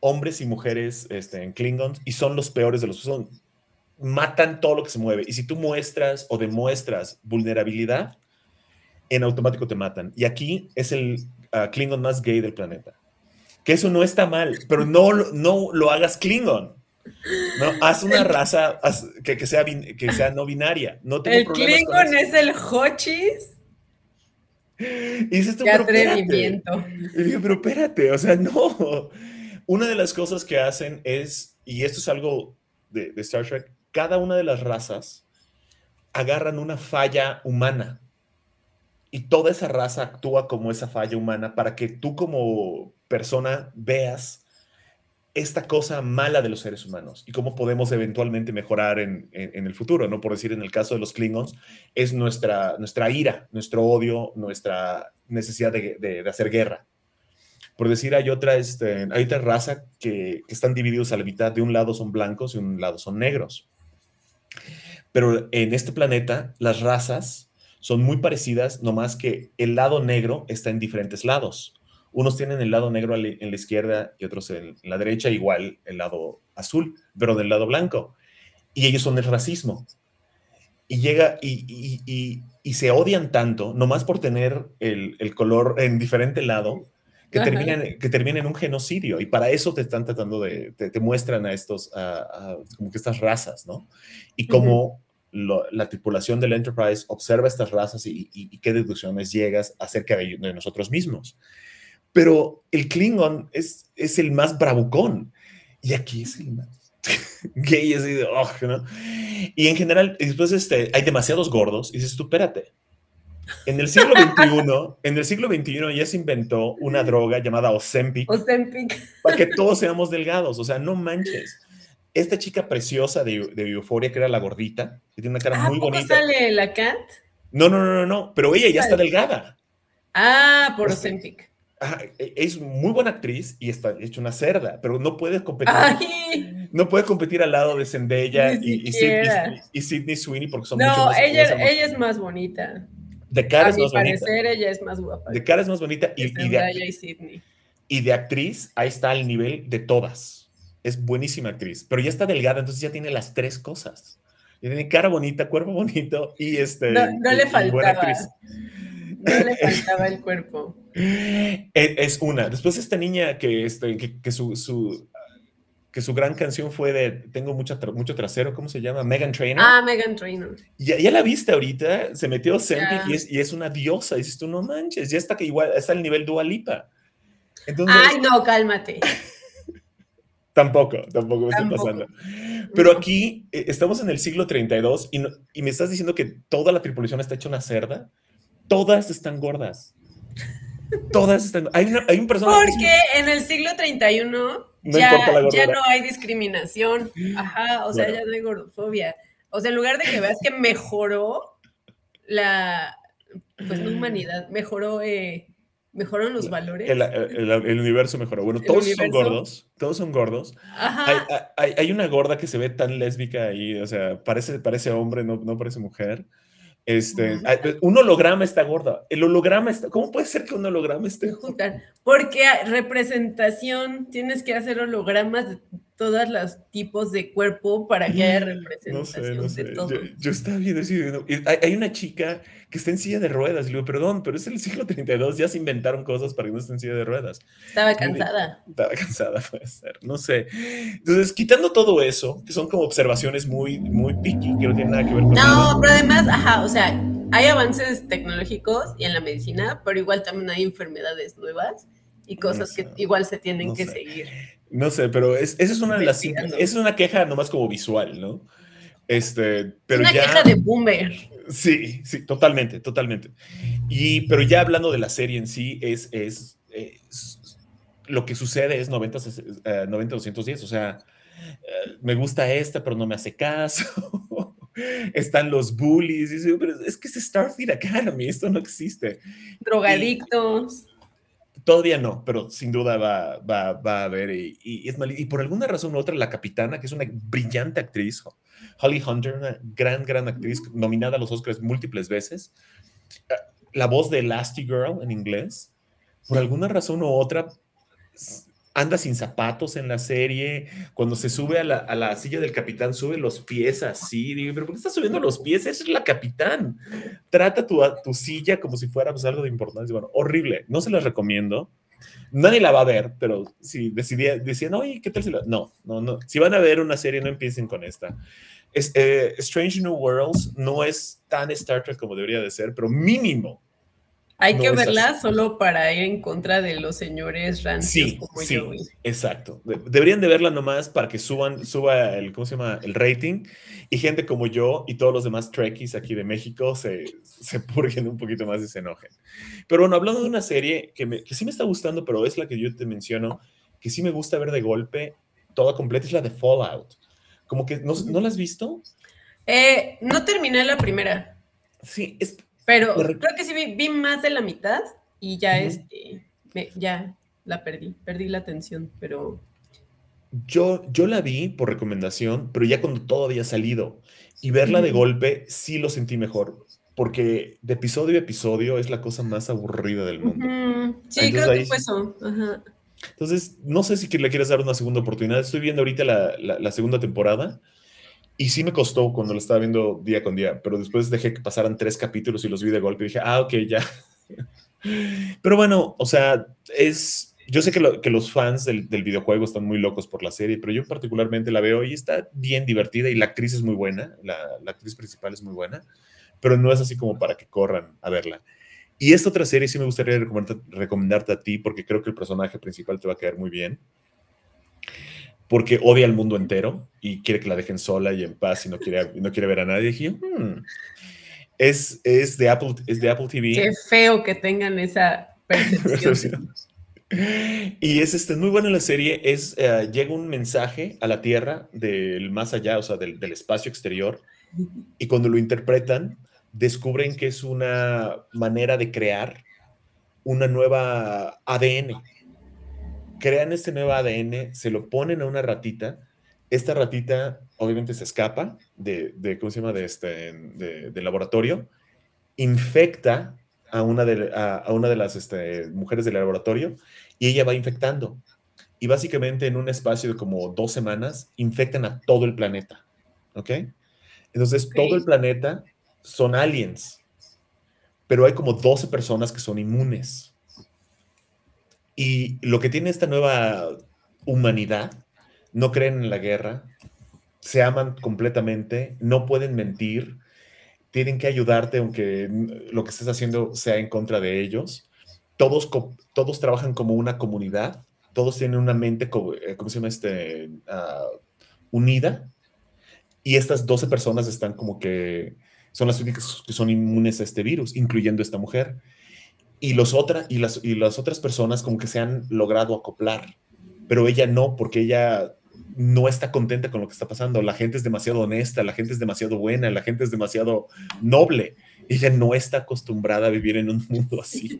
hombres y mujeres este, en Klingons y son los peores de los... Son, matan todo lo que se mueve. Y si tú muestras o demuestras vulnerabilidad, en automático te matan. Y aquí es el uh, Klingon más gay del planeta. Que eso no está mal, pero no, no lo hagas Klingon. No, haz una raza haz, que, que, sea, que sea no binaria. No tengo el Klingon es el Hochis. Y dices tú, pero atrevimiento. Y dije, pero espérate, o sea, no. Una de las cosas que hacen es, y esto es algo de, de Star Trek, cada una de las razas agarran una falla humana y toda esa raza actúa como esa falla humana para que tú como persona veas esta cosa mala de los seres humanos y cómo podemos eventualmente mejorar en, en, en el futuro, ¿no? Por decir, en el caso de los Klingons, es nuestra, nuestra ira, nuestro odio, nuestra necesidad de, de, de hacer guerra. Por decir, hay otra, este, hay otra raza que, que están divididos a la mitad. De un lado son blancos y de un lado son negros. Pero en este planeta, las razas son muy parecidas, nomás que el lado negro está en diferentes lados. Unos tienen el lado negro en la izquierda y otros en la derecha, igual el lado azul, pero del lado blanco. Y ellos son el racismo. Y llega y, y, y, y se odian tanto, nomás por tener el, el color en diferente lado, que terminan, que terminan en un genocidio. Y para eso te están tratando de, te, te muestran a estos, a, a, como que estas razas, ¿no? Y cómo lo, la tripulación del Enterprise observa estas razas y, y, y qué deducciones llegas acerca de, de nosotros mismos. Pero el Klingon es, es el más bravucón. Y aquí es el más gay, así de, oh, ¿no? Y en general, después este, hay demasiados gordos. Y dices tú, espérate. En el siglo veintiuno, en el siglo veintiuno ya se inventó una droga llamada Ozempic. Ozempic. Para que todos seamos delgados. O sea, no manches. Esta chica preciosa de, de Euphoria, que era la gordita, que tiene una cara ¿Ah, muy poco bonita. ¿Sale la Cat? No, no, no, no, no. Pero ella ya está delgada. Ah, por este, Ozempic. Es muy buena actriz y está hecha una cerda, pero no puede competir. Ay, no puede competir al lado de Zendaya y, y, Sydney, y Sydney Sweeney porque son no, mucho más. ella, más ella es más bonita. De cara a es mi más parecer, bonita. ella es más guapa. De cara es más bonita y, y, y, de, y, Sydney. y de actriz, ahí está al nivel de todas. Es buenísima actriz, pero ya está delgada, entonces ya tiene las tres cosas. Ya tiene cara bonita, cuerpo bonito y este. No, no y, le faltaba. Y buena actriz. No le faltaba el cuerpo. Es una. Después esta niña que, este, que, que, su, su, que su gran canción fue de Tengo mucha, mucho trasero, ¿cómo se llama? Meghan Trainor. Ah, Meghan Trainor. Ya, ya la viste ahorita, se metió Ozempic yeah. y, es, y es una diosa. Y dices tú, no manches, ya está que igual, está al nivel Dua Lipa. Entonces, ay, no, cálmate. Tampoco, tampoco me está pasando. Pero aquí eh, estamos en el siglo treinta y dos y, no, y me estás diciendo que toda la tripulación está hecha una cerda. Todas están gordas. Todas están... Hay, una, hay un personaje... Porque es... en el siglo treinta y uno no ya, ya no hay discriminación. Ajá, o sea, bueno. ya no hay gordofobia. O sea, en lugar de que veas que mejoró la... Pues no humanidad, mejoró... Eh, mejoraron los valores. El, el, el universo mejoró. Bueno, todos son gordos. Todos son gordos. Hay, hay, hay una gorda que se ve tan lésbica ahí. O sea, parece, parece hombre, no, no parece mujer. Este, uh-huh. Un holograma está gorda. El holograma está. ¿Cómo puede ser que un holograma esté gordo? Porque representación, tienes que hacer hologramas de todos los tipos de cuerpo para que haya representación no sé, no sé. de todo. Yo, yo estaba viendo así, hay, hay una chica que está en silla de ruedas. Y le digo, perdón, pero es el siglo treinta y dos, ya se inventaron cosas para que no esté en silla de ruedas. Estaba cansada. Estaba cansada, puede ser, no sé. Entonces, quitando todo eso, que son como observaciones muy, muy picky, que no tienen nada que ver con No, nada. pero además, ajá, o sea, hay avances tecnológicos y en la medicina, pero igual también hay enfermedades nuevas y cosas no sé, que igual se tienen no que sé. seguir. No sé, pero es, esa es una de las... Es una queja nomás como visual, ¿no? Este, pero es una ya, queja de boomer. Sí, sí, totalmente, totalmente. Y, pero ya hablando de la serie en sí, es, es, es lo que sucede es noventa, doscientos diez, o sea, uh, me gusta esta, pero no me hace caso. Están los bullies, y digo, pero es que es Starfleet Academy, esto no existe. Drogadictos. Y, todavía no, pero sin duda va, va, va a haber, y, y, es mal, y por alguna razón u otra, la capitana, que es una brillante actriz, Holly Hunter, una gran, gran actriz, nominada a los Oscars múltiples veces, la voz de Elastigirl en inglés, por alguna razón u otra, anda sin zapatos en la serie, cuando se sube a la, a la silla del capitán, sube los pies así, digo, pero ¿por qué estás subiendo los pies? Esa es la capitán. Trata tu, tu silla como si fuera pues, algo de importancia. Bueno, horrible, no se las recomiendo. Nadie la va a ver, pero si decidía, decían, oye, ¿qué tal si la...? No, no, no. Si van a ver una serie, no empiecen con esta. Es, eh, Strange New Worlds no es tan Star Trek como debería de ser, pero mínimo. Hay no que verla así. Solo para ir en contra de los señores rancios sí, como sí, yo. Exacto. Deberían de verla nomás para que suban, suba el, ¿cómo se llama? El rating y gente como yo y todos los demás Trekkies aquí de México se, se purguen un poquito más y se enojen. Pero bueno, hablando de una serie que, me, que sí me está gustando, pero es la que yo te menciono, que sí me gusta ver de golpe, toda completa, es la de Fallout. Como que, ¿no, ¿no la has visto? Eh, no terminé la primera. Sí, es... Pero creo que sí vi, vi más de la mitad y ya, uh-huh. este, me, ya la perdí, perdí la atención, pero... Yo, yo la vi por recomendación, pero ya cuando todo había salido. Y verla uh-huh. de golpe sí lo sentí mejor, porque de episodio a episodio es la cosa más aburrida del mundo. Uh-huh. Sí, entonces, creo ahí, que fue eso. Uh-huh. Entonces, no sé si le quieres dar una segunda oportunidad. Estoy viendo ahorita la, la, la segunda temporada. Y sí me costó cuando lo estaba viendo día con día, pero después dejé que pasaran tres capítulos y los vi de golpe y dije, ah, ok, ya. Pero bueno, o sea, es... Yo sé que, lo, que los fans del, del videojuego están muy locos por la serie, pero yo particularmente la veo y está bien divertida y la actriz es muy buena, la, la actriz principal es muy buena, pero no es así como para que corran a verla. Y esta otra serie sí me gustaría recomendarte, recomendarte a ti porque creo que el personaje principal te va a caer muy bien. Porque odia al mundo entero y quiere que la dejen sola y en paz y no quiere, no quiere ver a nadie. Y dije, hmm. es, es, de Apple, es de Apple T V. Qué feo que tengan esa percepción. Y es este, muy buena la serie. Es, uh, llega un mensaje a la Tierra del más allá, o sea, del, del espacio exterior. Y cuando lo interpretan, descubren que es una manera de crear una nueva A D N. Crean este nuevo A D N, se lo ponen a una ratita. Esta ratita obviamente se escapa de, de ¿cómo se llama? De este, de, de laboratorio, infecta a una de, a, a una de las este, mujeres del laboratorio y ella va infectando. Y básicamente en un espacio de como dos semanas infectan a todo el planeta. ¿Ok? Entonces okay. todo el planeta son aliens, pero hay como doce personas que son inmunes. Y lo que tiene esta nueva humanidad, no creen en la guerra, se aman completamente, no pueden mentir, tienen que ayudarte aunque lo que estés haciendo sea en contra de ellos. Todos, todos trabajan como una comunidad, todos tienen una mente, ¿cómo se llama este? Uh, unida. Y estas doce personas están como que son las únicas que son inmunes a este virus, incluyendo esta mujer. Y, los otra, y, las, y las otras personas como que se han logrado acoplar, pero ella no, porque ella no está contenta con lo que está pasando. La gente es demasiado honesta, la gente es demasiado buena, la gente es demasiado noble. Ella no está acostumbrada a vivir en un mundo así.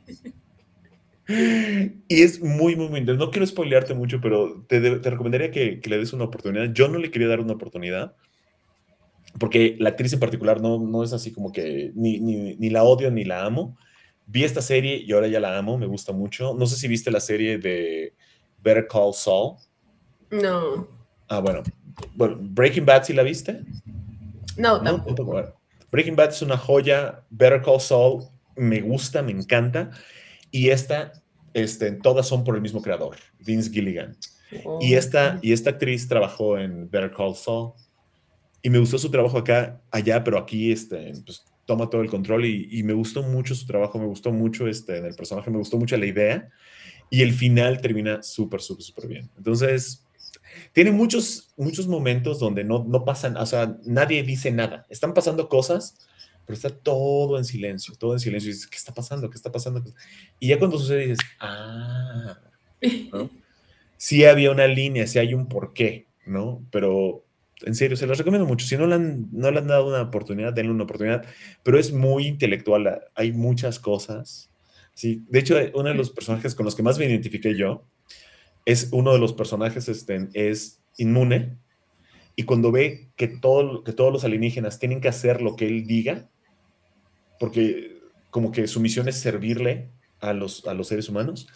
Y es muy, muy, muy interesante. No quiero spoilearte mucho, pero te, te recomendaría que, que le des una oportunidad. Yo no le quería dar una oportunidad, porque la actriz en particular no, no es así como que ni, ni, ni la odio ni la amo. Vi esta serie y ahora ya la amo, me gusta mucho. No sé si viste la serie de Better Call Saul. No. Ah, bueno. Bueno, Breaking Bad, ¿sí la viste? No, no tampoco. Bueno, Breaking Bad es una joya. Better Call Saul me gusta, me encanta. Y esta, este, todas son por el mismo creador, Vince Gilligan. Oh. Y, esta, y esta actriz trabajó en Better Call Saul. Y me gustó su trabajo acá, allá, pero aquí, este, pues, toma todo el control y, y me gustó mucho su trabajo, me gustó mucho este, en el personaje, me gustó mucho la idea y el final termina súper, súper, súper bien. Entonces, tiene muchos, muchos momentos donde no, no pasan, o sea, nadie dice nada. Están pasando cosas, pero está todo en silencio, todo en silencio. Y dices, ¿qué está pasando? ¿Qué está pasando? Y ya cuando sucede dices, ah, ¿no? Sí había una línea, sí hay un porqué, ¿no? Pero... En serio, se los recomiendo mucho. Si no le, han, no le han dado una oportunidad, denle una oportunidad. Pero es muy intelectual. Hay muchas cosas. ¿Sí? De hecho, uno de los personajes con los que más me identifiqué yo es uno de los personajes este, es inmune. Y cuando ve que, todo, que todos los alienígenas tienen que hacer lo que él diga, porque como que su misión es servirle a los, a los seres humanos,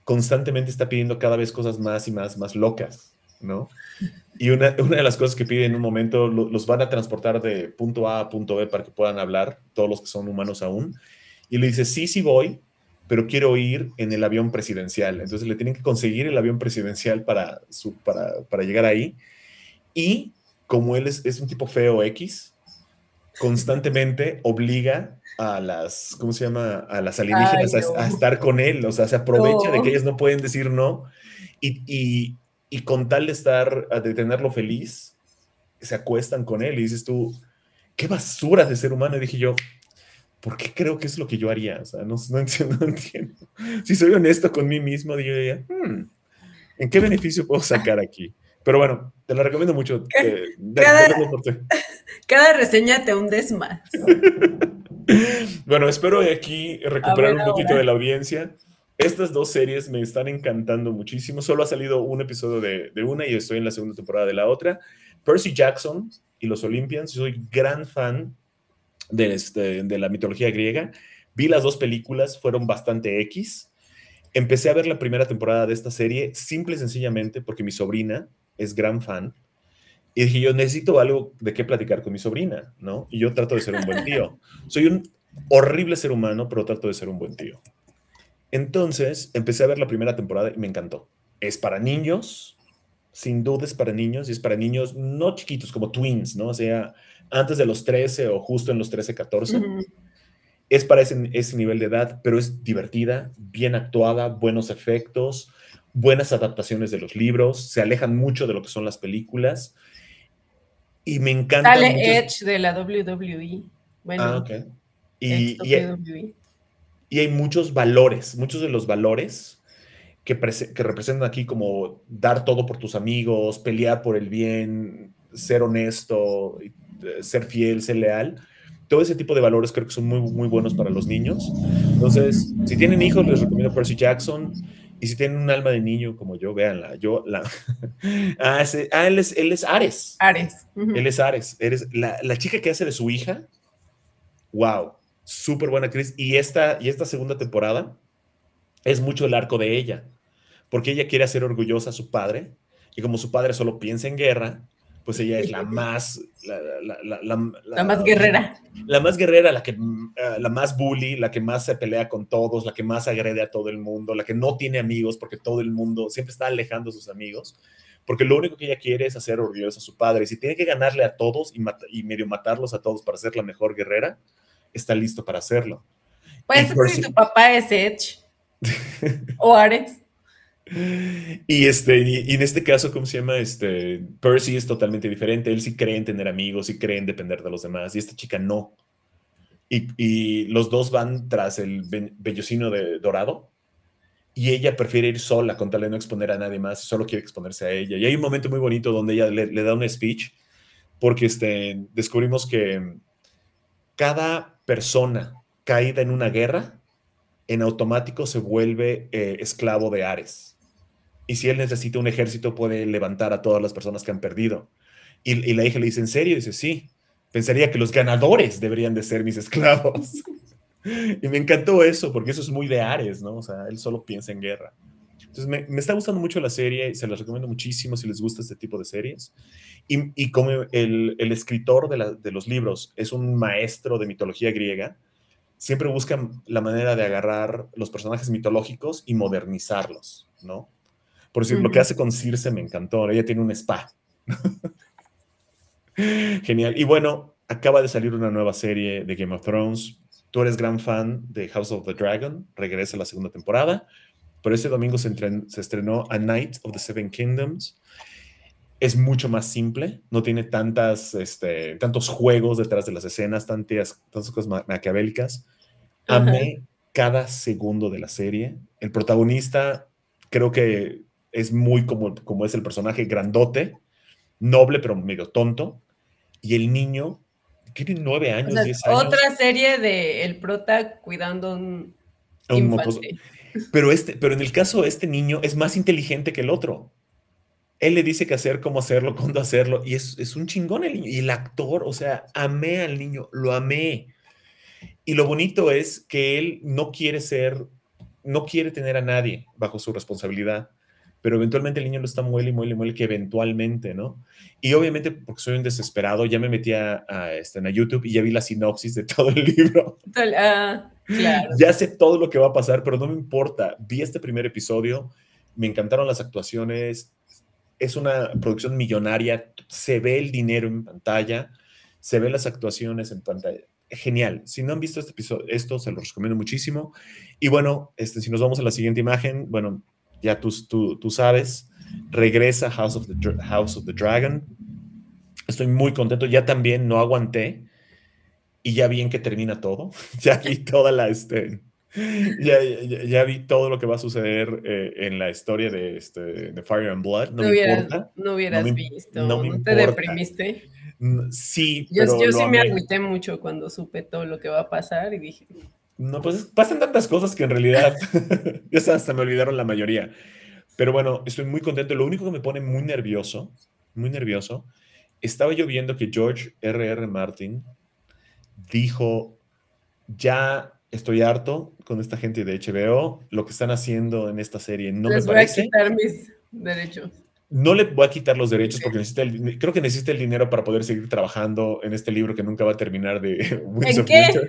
constantemente está pidiendo cada vez cosas más y más, más locas, ¿no? Y una, una de las cosas que pide en un momento, lo, los van a transportar de punto A a punto B para que puedan hablar, todos los que son humanos aún, y le dice, sí, sí voy, pero quiero ir en el avión presidencial. Entonces le tienen que conseguir el avión presidencial para, su, para, para llegar ahí, y como él es, es un tipo feo X, constantemente obliga a las, ¿cómo se llama? A las alienígenas Ay, no. a, a, estar con él, o sea, se aprovecha no. de que ellas no pueden decir no, y, y, y con tal de estar, de tenerlo feliz, se acuestan con él, y dices tú, qué basura de ser humano, y dije yo, ¿por qué creo que es lo que yo haría? O sea, no, no, entiendo, no entiendo. Si soy honesto con mí mismo, diría, hmm, ¿en qué beneficio puedo sacar aquí? Pero bueno, te la recomiendo mucho. Te, cada, de, cada reseña te hundes más. Bueno, espero aquí recuperar ver, un poquito ahora. de la audiencia. Estas dos series me están encantando muchísimo. Solo ha salido un episodio de, de una y estoy en la segunda temporada de la otra. Percy Jackson y los Olympians. Soy gran fan de, este, de la mitología griega. Vi las dos películas, fueron bastante X. Empecé a ver la primera temporada de esta serie simple y sencillamente porque mi sobrina es gran fan. Y dije, yo necesito algo de qué platicar con mi sobrina, ¿no? Y yo trato de ser un buen tío. Soy un horrible ser humano, pero trato de ser un buen tío. Entonces, empecé a ver la primera temporada y me encantó. Es para niños, sin duda es para niños, y es para niños no chiquitos, como tweens, ¿no? O sea, antes de los trece o justo en los trece, catorce. Uh-huh. Es para ese, ese nivel de edad, pero es divertida, bien actuada, buenos efectos, buenas adaptaciones de los libros, se alejan mucho de lo que son las películas. Y me encanta. Sale muchas... Edge de la W W E. Bueno, ah, ok. Y, y, hay, y hay muchos valores, muchos de los valores que, que representan aquí, como dar todo por tus amigos, pelear por el bien, ser honesto, ser fiel, ser leal. Todo ese tipo de valores creo que son muy, muy buenos para los niños. Entonces, si tienen hijos, les recomiendo Percy Jackson. Y si tienen un alma de niño como yo, véanla. Yo la... ah, ese, ah, él es, él es Ares. Ares. Uh-huh. Él es Ares. Eres la, la chica que hace de su hija. Wow. Súper buena actriz. Y esta, y esta segunda temporada es mucho el arco de ella. Porque ella quiere hacer orgullosa a su padre. Y como su padre solo piensa en guerra, pues ella es la más... La, la, la, la, la más guerrera. La más guerrera, la, que, uh, la más bully, la que más se pelea con todos, la que más agrede a todo el mundo, la que no tiene amigos porque todo el mundo siempre está alejando a sus amigos, porque lo único que ella quiere es hacer orgullosa a su padre. Y si tiene que ganarle a todos y, mat- y medio matarlos a todos para ser la mejor guerrera, está listo para hacerlo. Pues Percy... tu papá es Edge. O Ares. Y, este, y, y en este caso, ¿cómo se llama? Este, Percy es totalmente diferente. Él sí cree en tener amigos, sí cree en depender de los demás. Y esta chica no. Y, y los dos van tras el vellocino de dorado. Y ella prefiere ir sola con tal de no exponer a nadie más. Solo quiere exponerse a ella. Y hay un momento muy bonito donde ella le, le da un speech. Porque este, descubrimos que cada persona caída en una guerra, en automático se vuelve eh, esclavo de Ares. Y si él necesita un ejército, puede levantar a todas las personas que han perdido. Y, y la hija le dice, ¿en serio? Y dice, sí. Pensaría que los ganadores deberían de ser mis esclavos. Y me encantó eso, porque eso es muy de Ares, ¿no? O sea, él solo piensa en guerra. Entonces, me, me está gustando mucho la serie, y se las recomiendo muchísimo si les gusta este tipo de series. Y, y como el, el escritor de, la, de los libros es un maestro de mitología griega, siempre buscan la manera de agarrar los personajes mitológicos y modernizarlos, ¿no? Por decir, uh-huh. Lo que hace con Circe me encantó. Ella tiene un spa. Genial. Y bueno, acaba de salir una nueva serie de Game of Thrones. Tú eres gran fan de House of the Dragon. Regresa la segunda temporada. Pero este domingo se, entren, se estrenó A Night of the Seven Kingdoms. Es mucho más simple. No tiene tantas, este, tantos juegos detrás de las escenas, tantas, tantas cosas ma- maquiavélicas. Uh-huh. Amé cada segundo de la serie. El protagonista, creo que es muy como, como es el personaje, grandote, noble, pero medio tonto. Y el niño tiene nueve años, o sea, diez años. Otra serie de el prota cuidando a un, un infante. Pero, este, pero en el caso de este niño es más inteligente que el otro. Él le dice qué hacer, cómo hacerlo, cuándo hacerlo. Y es, es un chingón el niño. Y el actor, o sea, amé al niño, lo amé. Y lo bonito es que él no quiere ser no quiere tener a nadie bajo su responsabilidad, pero eventualmente el niño lo está muele y muele y muele que eventualmente, ¿no? Y obviamente, porque soy un desesperado, ya me metí a, a, este, a YouTube y ya vi la sinopsis de todo el libro. Ah, claro. Ya sé todo lo que va a pasar, pero no me importa. Vi este primer episodio, me encantaron las actuaciones, es una producción millonaria, se ve el dinero en pantalla, se ven las actuaciones en pantalla. Genial. Si no han visto este episodio, esto se los recomiendo muchísimo. Y bueno, este, si nos vamos a la siguiente imagen, bueno, ya tú, tú, tú sabes, regresa House of, the, House of the Dragon. Estoy muy contento. Ya también no aguanté y ya vi en que termina todo. Ya vi toda la... Este, ya, ya, ya vi todo lo que va a suceder eh, en la historia de, este, de Fire and Blood. No, no me hubieras, importa. No hubieras no me, visto. No, me ¿No importa. te deprimiste? Sí, yo, pero yo lo sí amé. me agüité mucho cuando supe todo lo que va a pasar y dije... No, pues pasan tantas cosas que en realidad ya hasta me olvidaron la mayoría. Pero bueno, estoy muy contento. Lo único que me pone muy nervioso, muy nervioso, estaba yo viendo que George R R. Martin dijo, ya estoy harto con esta gente de H B O, lo que están haciendo en esta serie no Les me parece. Les voy a quitar mis derechos. No le voy a quitar los derechos porque necesita el, creo que necesita el dinero para poder seguir trabajando en este libro que nunca va a terminar de Winds ¿En of qué? Winter.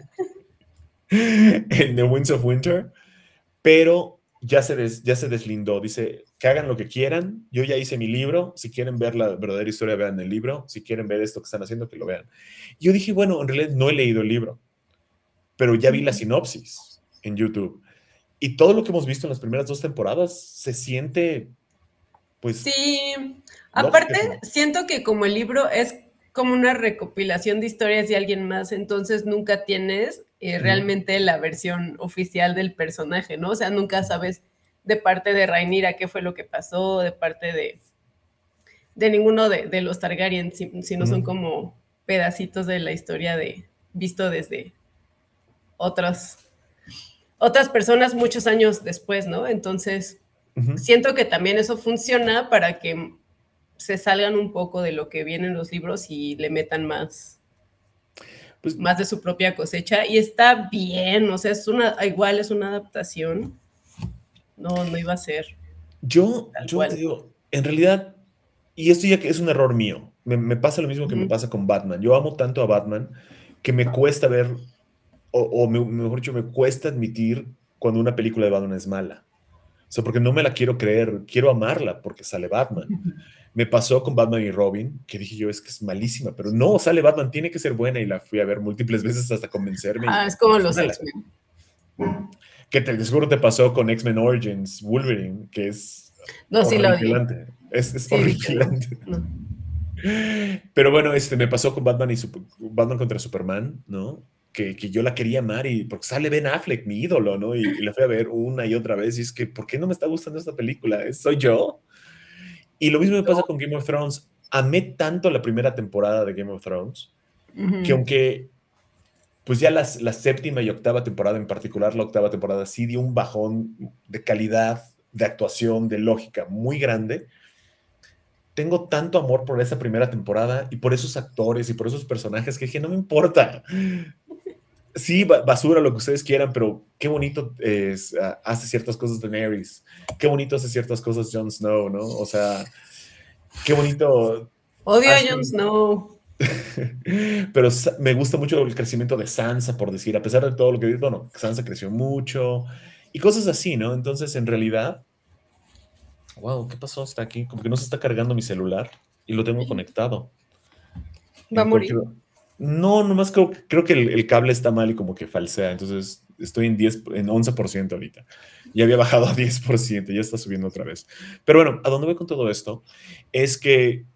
En The Winds of Winter. Pero ya se, des, ya se deslindó. Dice, que hagan lo que quieran. Yo ya hice mi libro. Si quieren ver la verdadera historia, vean el libro. Si quieren ver esto que están haciendo, que lo vean. Yo dije, bueno, en realidad no he leído el libro, pero ya vi la sinopsis en YouTube. Y todo lo que hemos visto en las primeras dos temporadas se siente, pues... Sí, aparte lógico. Siento que como el libro es como una recopilación de historias de alguien más, entonces nunca tienes eh, realmente mm. la versión oficial del personaje, ¿no? O sea, nunca sabes de parte de Rhaenyra qué fue lo que pasó, de parte de, de ninguno de, de los Targaryen, sino si no son mm. como pedacitos de la historia de visto desde otros, otras personas muchos años después, ¿no? Entonces, uh-huh. siento que también eso funciona para que se salgan un poco de lo que viene en los libros y le metan más, pues, más de su propia cosecha. Y está bien, o sea, es una, igual es una adaptación. No, no iba a ser. Yo, yo te digo, en realidad, y esto ya que es un error mío, me, me pasa lo mismo que uh-huh. me pasa con Batman. Yo amo tanto a Batman que me cuesta ver, o, o me, mejor dicho, me cuesta admitir cuando una película de Batman es mala. O sea, porque no me la quiero creer, quiero amarla porque sale Batman. Me pasó con Batman y Robin, que dije yo, es que es malísima, pero no, sale Batman, tiene que ser buena, y la fui a ver múltiples veces hasta convencerme. Ah, es como los X-Men. Que te, seguro te pasó con X-Men Origins, Wolverine, que es no, horripilante. Sí, es es sí, horripilante. No. Pero bueno, este, me pasó con Batman y Super, Batman contra Superman, ¿no? Que, que yo la quería amar y porque sale Ben Affleck, mi ídolo, ¿no? Y, y la fui a ver una y otra vez y es que, ¿por qué no me está gustando esta película? ¿Soy yo? Y lo mismo me pasa con Game of Thrones. Amé tanto la primera temporada de Game of Thrones uh-huh. que aunque pues ya las, la séptima y octava temporada, en particular la octava temporada, sí dio un bajón de calidad, de actuación, de lógica muy grande. Tengo tanto amor por esa primera temporada y por esos actores y por esos personajes que dije, no me importa. Sí, basura, lo que ustedes quieran, pero qué bonito es, uh, hace ciertas cosas Daenerys, qué bonito hace ciertas cosas Jon Snow, ¿no? O sea, qué bonito. Odio hace... a Jon Snow. Pero me gusta mucho el crecimiento de Sansa, por decir, a pesar de todo lo que digo, bueno, Sansa creció mucho y cosas así, ¿no? Entonces, en realidad, wow, ¿qué pasó? Está aquí, como que no se está cargando mi celular y lo tengo conectado. Va a morir. Cualquier... No, nomás creo, creo que el, el cable está mal y como que falsea, entonces estoy en, diez, en once por ciento ahorita. Ya había bajado a diez por ciento, ya está subiendo otra vez. Pero bueno, ¿a dónde voy con todo esto? Es que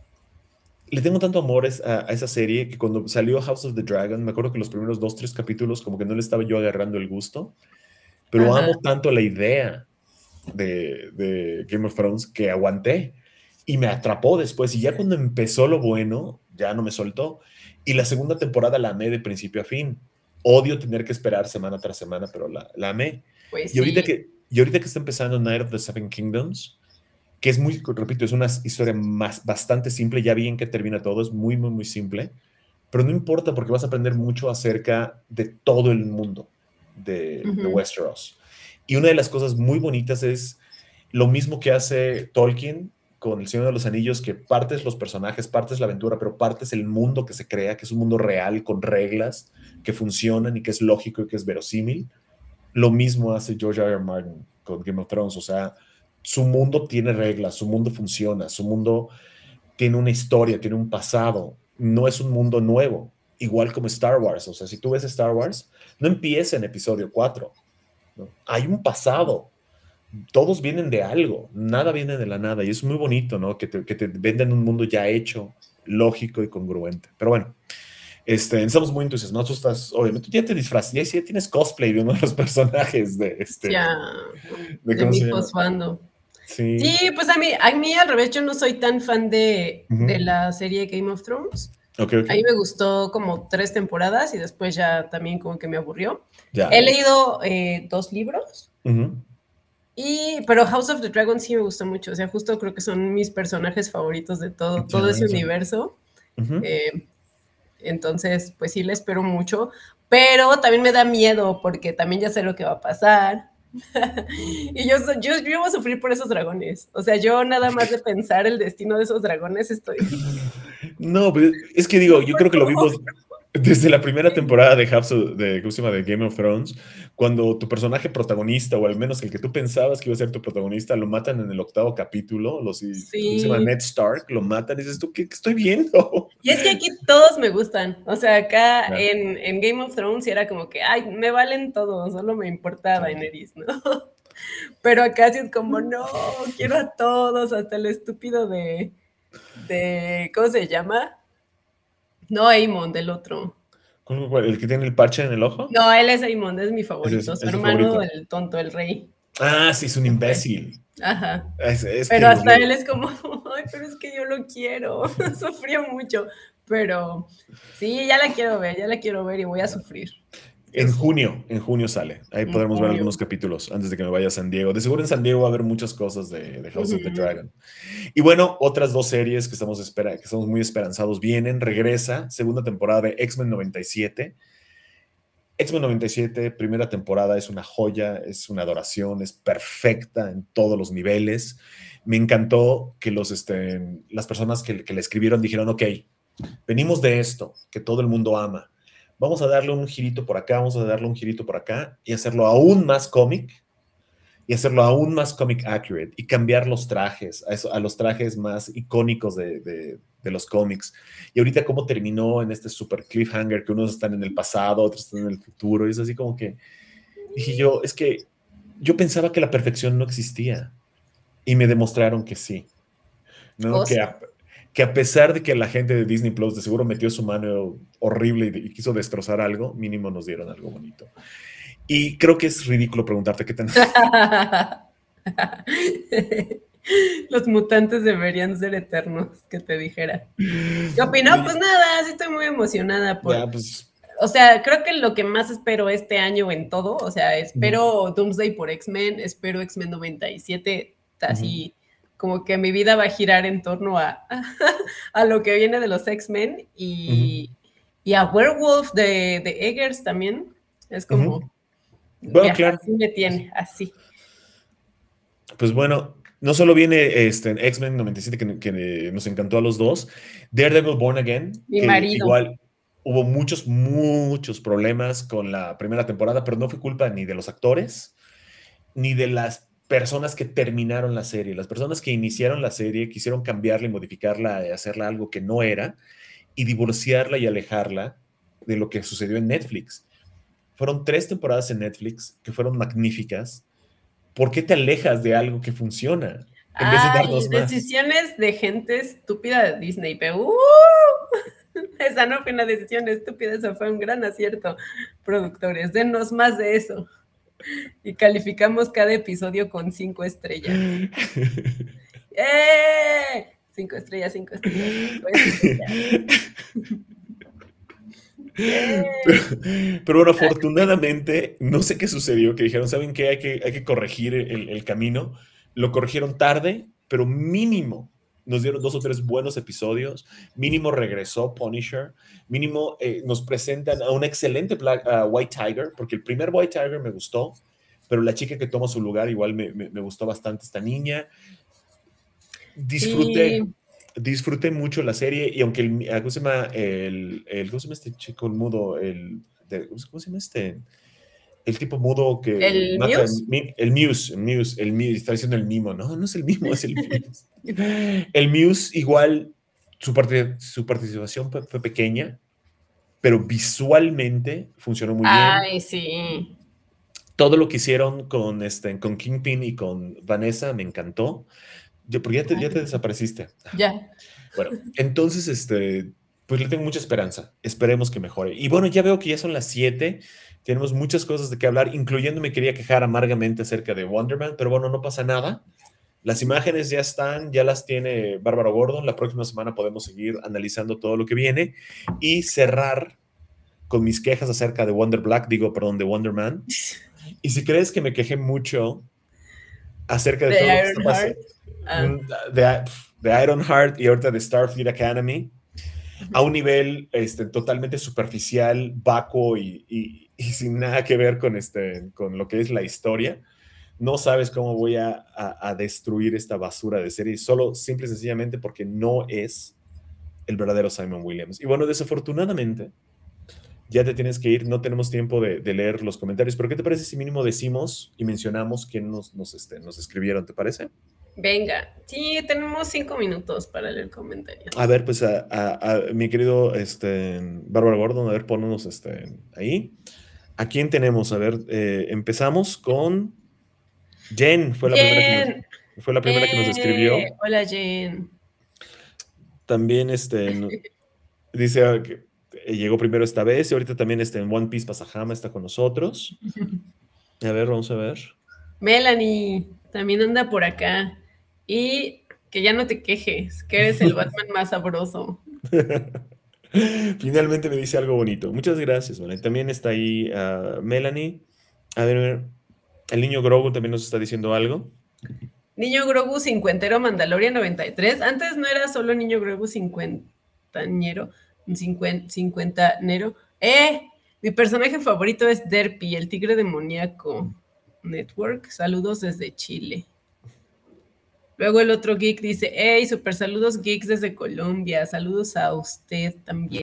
le tengo tanto amor a, a esa serie que cuando salió House of the Dragon, me acuerdo que los primeros dos, tres capítulos como que no le estaba yo agarrando el gusto, pero Ajá. amo tanto la idea de, de Game of Thrones que aguanté y me atrapó después. Y ya cuando empezó lo bueno, ya no me soltó. Y la segunda temporada la amé de principio a fin. Odio tener que esperar semana tras semana, pero la, la amé. Pues y, ahorita sí. que, y ahorita que está empezando Night of the Seven Kingdoms, que es muy, repito, es una historia más, bastante simple, ya bien que termina todo, es muy, muy, muy simple, pero no importa porque vas a aprender mucho acerca de todo el mundo de, uh-huh. de Westeros. Y una de las cosas muy bonitas es lo mismo que hace Tolkien con El Señor de los Anillos, que partes los personajes, partes la aventura, pero partes el mundo que se crea, que es un mundo real, con reglas, que funcionan y que es lógico y que es verosímil. Lo mismo hace George R. R. Martin con Game of Thrones. O sea, su mundo tiene reglas, su mundo funciona, su mundo tiene una historia, tiene un pasado. No es un mundo nuevo, igual como Star Wars. O sea, si tú ves Star Wars, no empieza en episodio cuatro, ¿no? Hay un pasado. Todos vienen de algo, nada viene de la nada. Y es muy bonito, ¿no? Que te, que te venden un mundo ya hecho, lógico y congruente. Pero bueno, este, estamos muy entusiasmados. Tú estás, obviamente, tú ya te disfrazas, ya, ya tienes cosplay de uno de los personajes de este. Ya, de, de mi posfando. Sí. Sí, pues a mí, a mí al revés, yo no soy tan fan de, uh-huh. de la serie Game of Thrones. Okay, okay. A mí me gustó como tres temporadas y después ya también como que me aburrió. Ya. He leído eh, dos libros. Uh-huh. Y, pero House of the Dragon sí me gustó mucho. O sea, justo creo que son mis personajes favoritos de todo, todo ese universo. Uh-huh. Eh, entonces, pues sí le espero mucho. Pero también me da miedo porque también ya sé lo que va a pasar. Y yo, yo, yo voy a sufrir por esos dragones. O sea, yo nada más de pensar el destino de esos dragones estoy... No, pero es que digo, yo creo que lo vimos desde la primera temporada de, House of, de, ¿cómo se llama? de Game of Thrones, cuando tu personaje protagonista, o al menos el que tú pensabas que iba a ser tu protagonista, lo matan en el octavo capítulo, los, sí. ¿cómo se llama? Ned Stark, lo matan y dices tú, ¿qué, qué estoy viendo? Y es que aquí todos me gustan. O sea, acá claro. en, en Game of Thrones era como que, ay, me valen todos, solo me importa Daenerys, ¿no? Pero acá sí es como, no, quiero a todos, hasta el estúpido de, de ¿cómo se llama? No, Aemond, del otro. ¿El que tiene el parche en el ojo? No, él es Aemond, es mi favorito. Es, es, Su es hermano, favorito. el tonto, el rey. Ah, sí, es un imbécil. Ajá. Es, es pero hasta él es como, ay, pero es que yo lo quiero. Sufrió mucho. Pero sí, ya la quiero ver, ya la quiero ver y voy a sufrir. En junio, en junio sale. Ahí en podremos junio. ver algunos capítulos antes de que me vaya a San Diego. De seguro en San Diego va a haber muchas cosas de, de House uh-huh. of the Dragon. Y bueno, otras dos series que estamos, espera, que estamos muy esperanzados vienen. Regresa, segunda temporada de X-Men noventa y siete. X-Men noventa y siete, primera temporada, es una joya, es una adoración, es perfecta en todos los niveles. Me encantó que los, este, las personas que, que le escribieron dijeron, ok, venimos de esto, que todo el mundo ama. Vamos a darle un girito por acá, vamos a darle un girito por acá y hacerlo aún más cómic y hacerlo aún más comic accurate y cambiar los trajes a, eso, a los trajes más icónicos de, de, de los cómics. Y ahorita cómo terminó en este super cliffhanger que unos están en el pasado, otros están en el futuro y es así como que dije yo, es que yo pensaba que la perfección no existía y me demostraron que sí, ¿no? Que a, que a pesar de que la gente de Disney Plus de seguro metió su mano horrible y, y quiso destrozar algo, mínimo nos dieron algo bonito. Y creo que es ridículo preguntarte qué tan... Los mutantes deberían ser eternos, que te dijera. ¿Qué opinó? Pues nada, sí estoy muy emocionada por... Ya, pues... O sea, creo que lo que más espero este año en todo, o sea, espero uh-huh. Doomsday por X-Men, espero X-Men noventa y siete, así... Uh-huh. Como que mi vida va a girar en torno a, a lo que viene de los X-Men y, uh-huh. y a Werewolf de, de Eggers también. Es como, uh-huh. bueno, ya, claro. así me tiene, así. Pues bueno, no solo viene este, X-Men noventa y siete, que, que nos encantó a los dos, Daredevil Born Again, Mi que marido. igual hubo muchos, muchos problemas con la primera temporada, pero no fue culpa ni de los actores, ni de las personas que terminaron la serie. Las personas que iniciaron la serie quisieron cambiarla y modificarla y hacerla algo que no era y divorciarla y alejarla de lo que sucedió en Netflix. Fueron tres temporadas en Netflix que fueron magníficas. ¿Por qué te alejas de algo que funciona? En Ay, vez de darnos más. Decisiones de gente estúpida de Disney, pero uh, esa no fue una decisión estúpida, eso fue un gran acierto. Productores, denos más de eso. Y calificamos cada episodio con cinco estrellas. ¡Eh! Cinco estrellas, cinco estrellas, cinco estrellas. ¡Eh! Pero, pero bueno, afortunadamente, no sé qué sucedió, que dijeron, ¿saben qué? Hay que, hay que corregir el, el camino. Lo corrigieron tarde, pero mínimo. Nos dieron dos o tres buenos episodios. Mínimo regresó Punisher. Mínimo eh, nos presentan a un excelente Black, uh, White Tiger, porque el primer White Tiger me gustó, pero la chica que toma su lugar igual me, me, me gustó bastante esta niña. Disfruté, sí. disfruté mucho la serie y aunque el, ¿cómo se llama? El, el, ¿cómo se llama este chico el mudo? El, de, ¿Cómo se llama este? El tipo mudo que ¿El mata Muse? El, el Muse, el Muse, el Muse, está diciendo el mimo, no, no es el mimo, es el Muse. El Muse igual, su, parte, su participación fue, fue pequeña, pero visualmente funcionó muy bien. Ay, sí. Todo lo que hicieron con, este, con Kingpin y con Vanessa me encantó. Yo, porque ya te, ya te desapareciste. Ya. Bueno, entonces, este, pues le tengo mucha esperanza. Esperemos que mejore. Y bueno, ya veo que ya son las siete. Tenemos muchas cosas de qué hablar, incluyendo me quería quejar amargamente acerca de Wonder Man, pero bueno, no pasa nada. Las imágenes ya están, ya las tiene Bárbara Gordon. La próxima semana podemos seguir analizando todo lo que viene y cerrar con mis quejas acerca de Wonder Black, digo, perdón, de Wonder Man. Y si crees que me quejé mucho acerca de, de todo lo que está pasando, uh. de, de Ironheart y ahorita de Starfleet Academy, a un nivel este, totalmente superficial, vacuo y, y, y sin nada que ver con, este, con lo que es la historia, no sabes cómo voy a, a, a destruir esta basura de serie, solo simple y sencillamente porque no es el verdadero Simon Williams. Y bueno, desafortunadamente, ya te tienes que ir, no tenemos tiempo de, de leer los comentarios, pero ¿qué te parece si mínimo decimos y mencionamos quién nos, nos, este, nos escribieron? ¿Te parece? Venga, sí, tenemos cinco minutos para leer comentarios. A ver, pues a, a, a mi querido este, Bárbara Gordon, a ver, ponnos este, ahí. ¿A quién tenemos? A ver, eh, empezamos con Jen, fue la Jen. primera, que nos, fue la primera eh, que nos escribió. Hola, Jen. También este, dice que llegó primero esta vez y ahorita también este, en One Piece Pasajama está con nosotros. A ver, vamos a ver. Melanie también anda por acá. Y que ya no te quejes, que eres el Batman más sabroso. Finalmente me dice algo bonito. Muchas gracias, Melanie. También está ahí uh, Melanie. A ver, a ver, el niño Grogu también nos está diciendo algo. Niño Grogu cincuentero Mandalorian noventa y tres. Antes no era solo Niño Grogu cincuentañero, cincuentanero. ¡Eh! Mi personaje favorito es Derpy, el tigre demoníaco. Network, saludos desde Chile. Luego el otro geek dice, hey, super saludos geeks desde Colombia, saludos a usted también.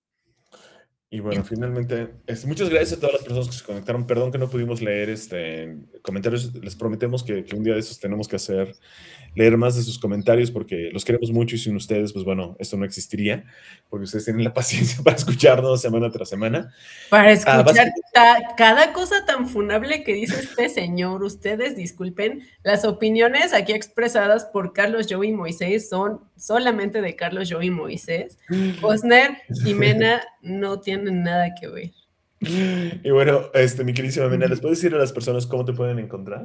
Y bueno, finalmente, es, muchas gracias a todas las personas que se conectaron. Perdón que no pudimos leer este comentarios. Les prometemos que, que un día de esos tenemos que hacer, leer más de sus comentarios porque los queremos mucho y sin ustedes, pues bueno, esto no existiría porque ustedes tienen la paciencia para escucharnos semana tras semana. Para escuchar ah, cada cosa tan funable que dice este señor. Ustedes disculpen, las opiniones aquí expresadas por Carlos, Joey y Moisés son solamente de Carlos, Joey y Moisés. Osner y Mena no tienen nada que ver. Y bueno, este, mi queridísima Mena, ¿les puedes decir a las personas cómo te pueden encontrar?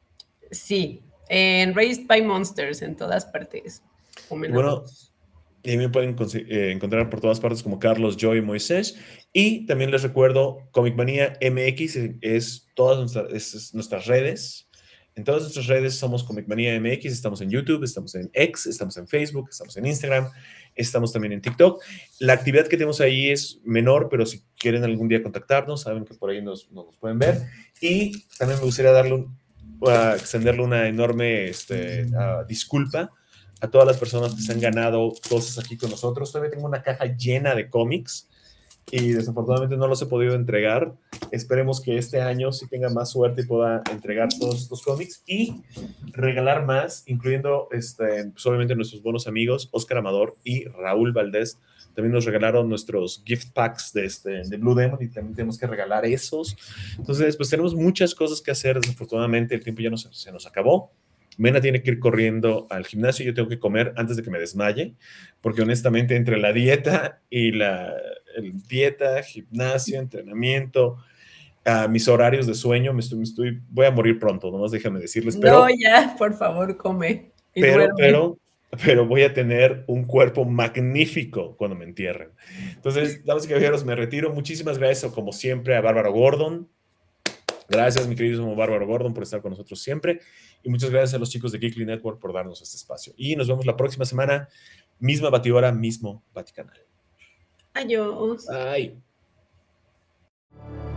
Sí, en Raised by Monsters, en todas partes. Y bueno, y me pueden eh, encontrar por todas partes como Carlos, Joey, Moisés. Y también les recuerdo, Comic Manía M X es todas nuestras, es nuestras redes. En todas nuestras redes somos Comic Manía M X, estamos en YouTube, estamos en X, estamos en Facebook, estamos en Instagram, estamos también en TikTok. La actividad que tenemos ahí es menor, pero si quieren algún día contactarnos, saben que por ahí nos, nos pueden ver. Y también me gustaría darle un, uh, extenderle una enorme este, uh, disculpa a todas las personas que se han ganado cosas aquí con nosotros. Todavía tengo una caja llena de cómics y desafortunadamente no los he podido entregar. Esperemos que este año sí tenga más suerte y pueda entregar todos estos cómics y regalar más, incluyendo este, pues obviamente nuestros buenos amigos Oscar Amador y Raúl Valdés. También nos regalaron nuestros gift packs de, este, de Blue Demon y también tenemos que regalar esos. Entonces, pues tenemos muchas cosas que hacer. Desafortunadamente el tiempo ya no se, se nos acabó. Mena tiene que ir corriendo al gimnasio, yo tengo que comer antes de que me desmaye, porque honestamente entre la dieta y la el dieta, gimnasio, entrenamiento, uh, mis horarios de sueño, me estoy, me estoy, voy a morir pronto, nomás déjame decirles. Pero, no, ya, por favor, come. Y pero, pero, pero voy a tener un cuerpo magnífico cuando me entierren. Entonces, damas y caballeros, me retiro. Muchísimas gracias, como siempre, a Bárbara Gordon. Gracias, mi queridísimo Bárbaro Gordon, por estar con nosotros siempre. Y muchas gracias a los chicos de Geekly Network por darnos este espacio. Y nos vemos la próxima semana, misma batidora, mismo Baticanal. Adiós. Bye.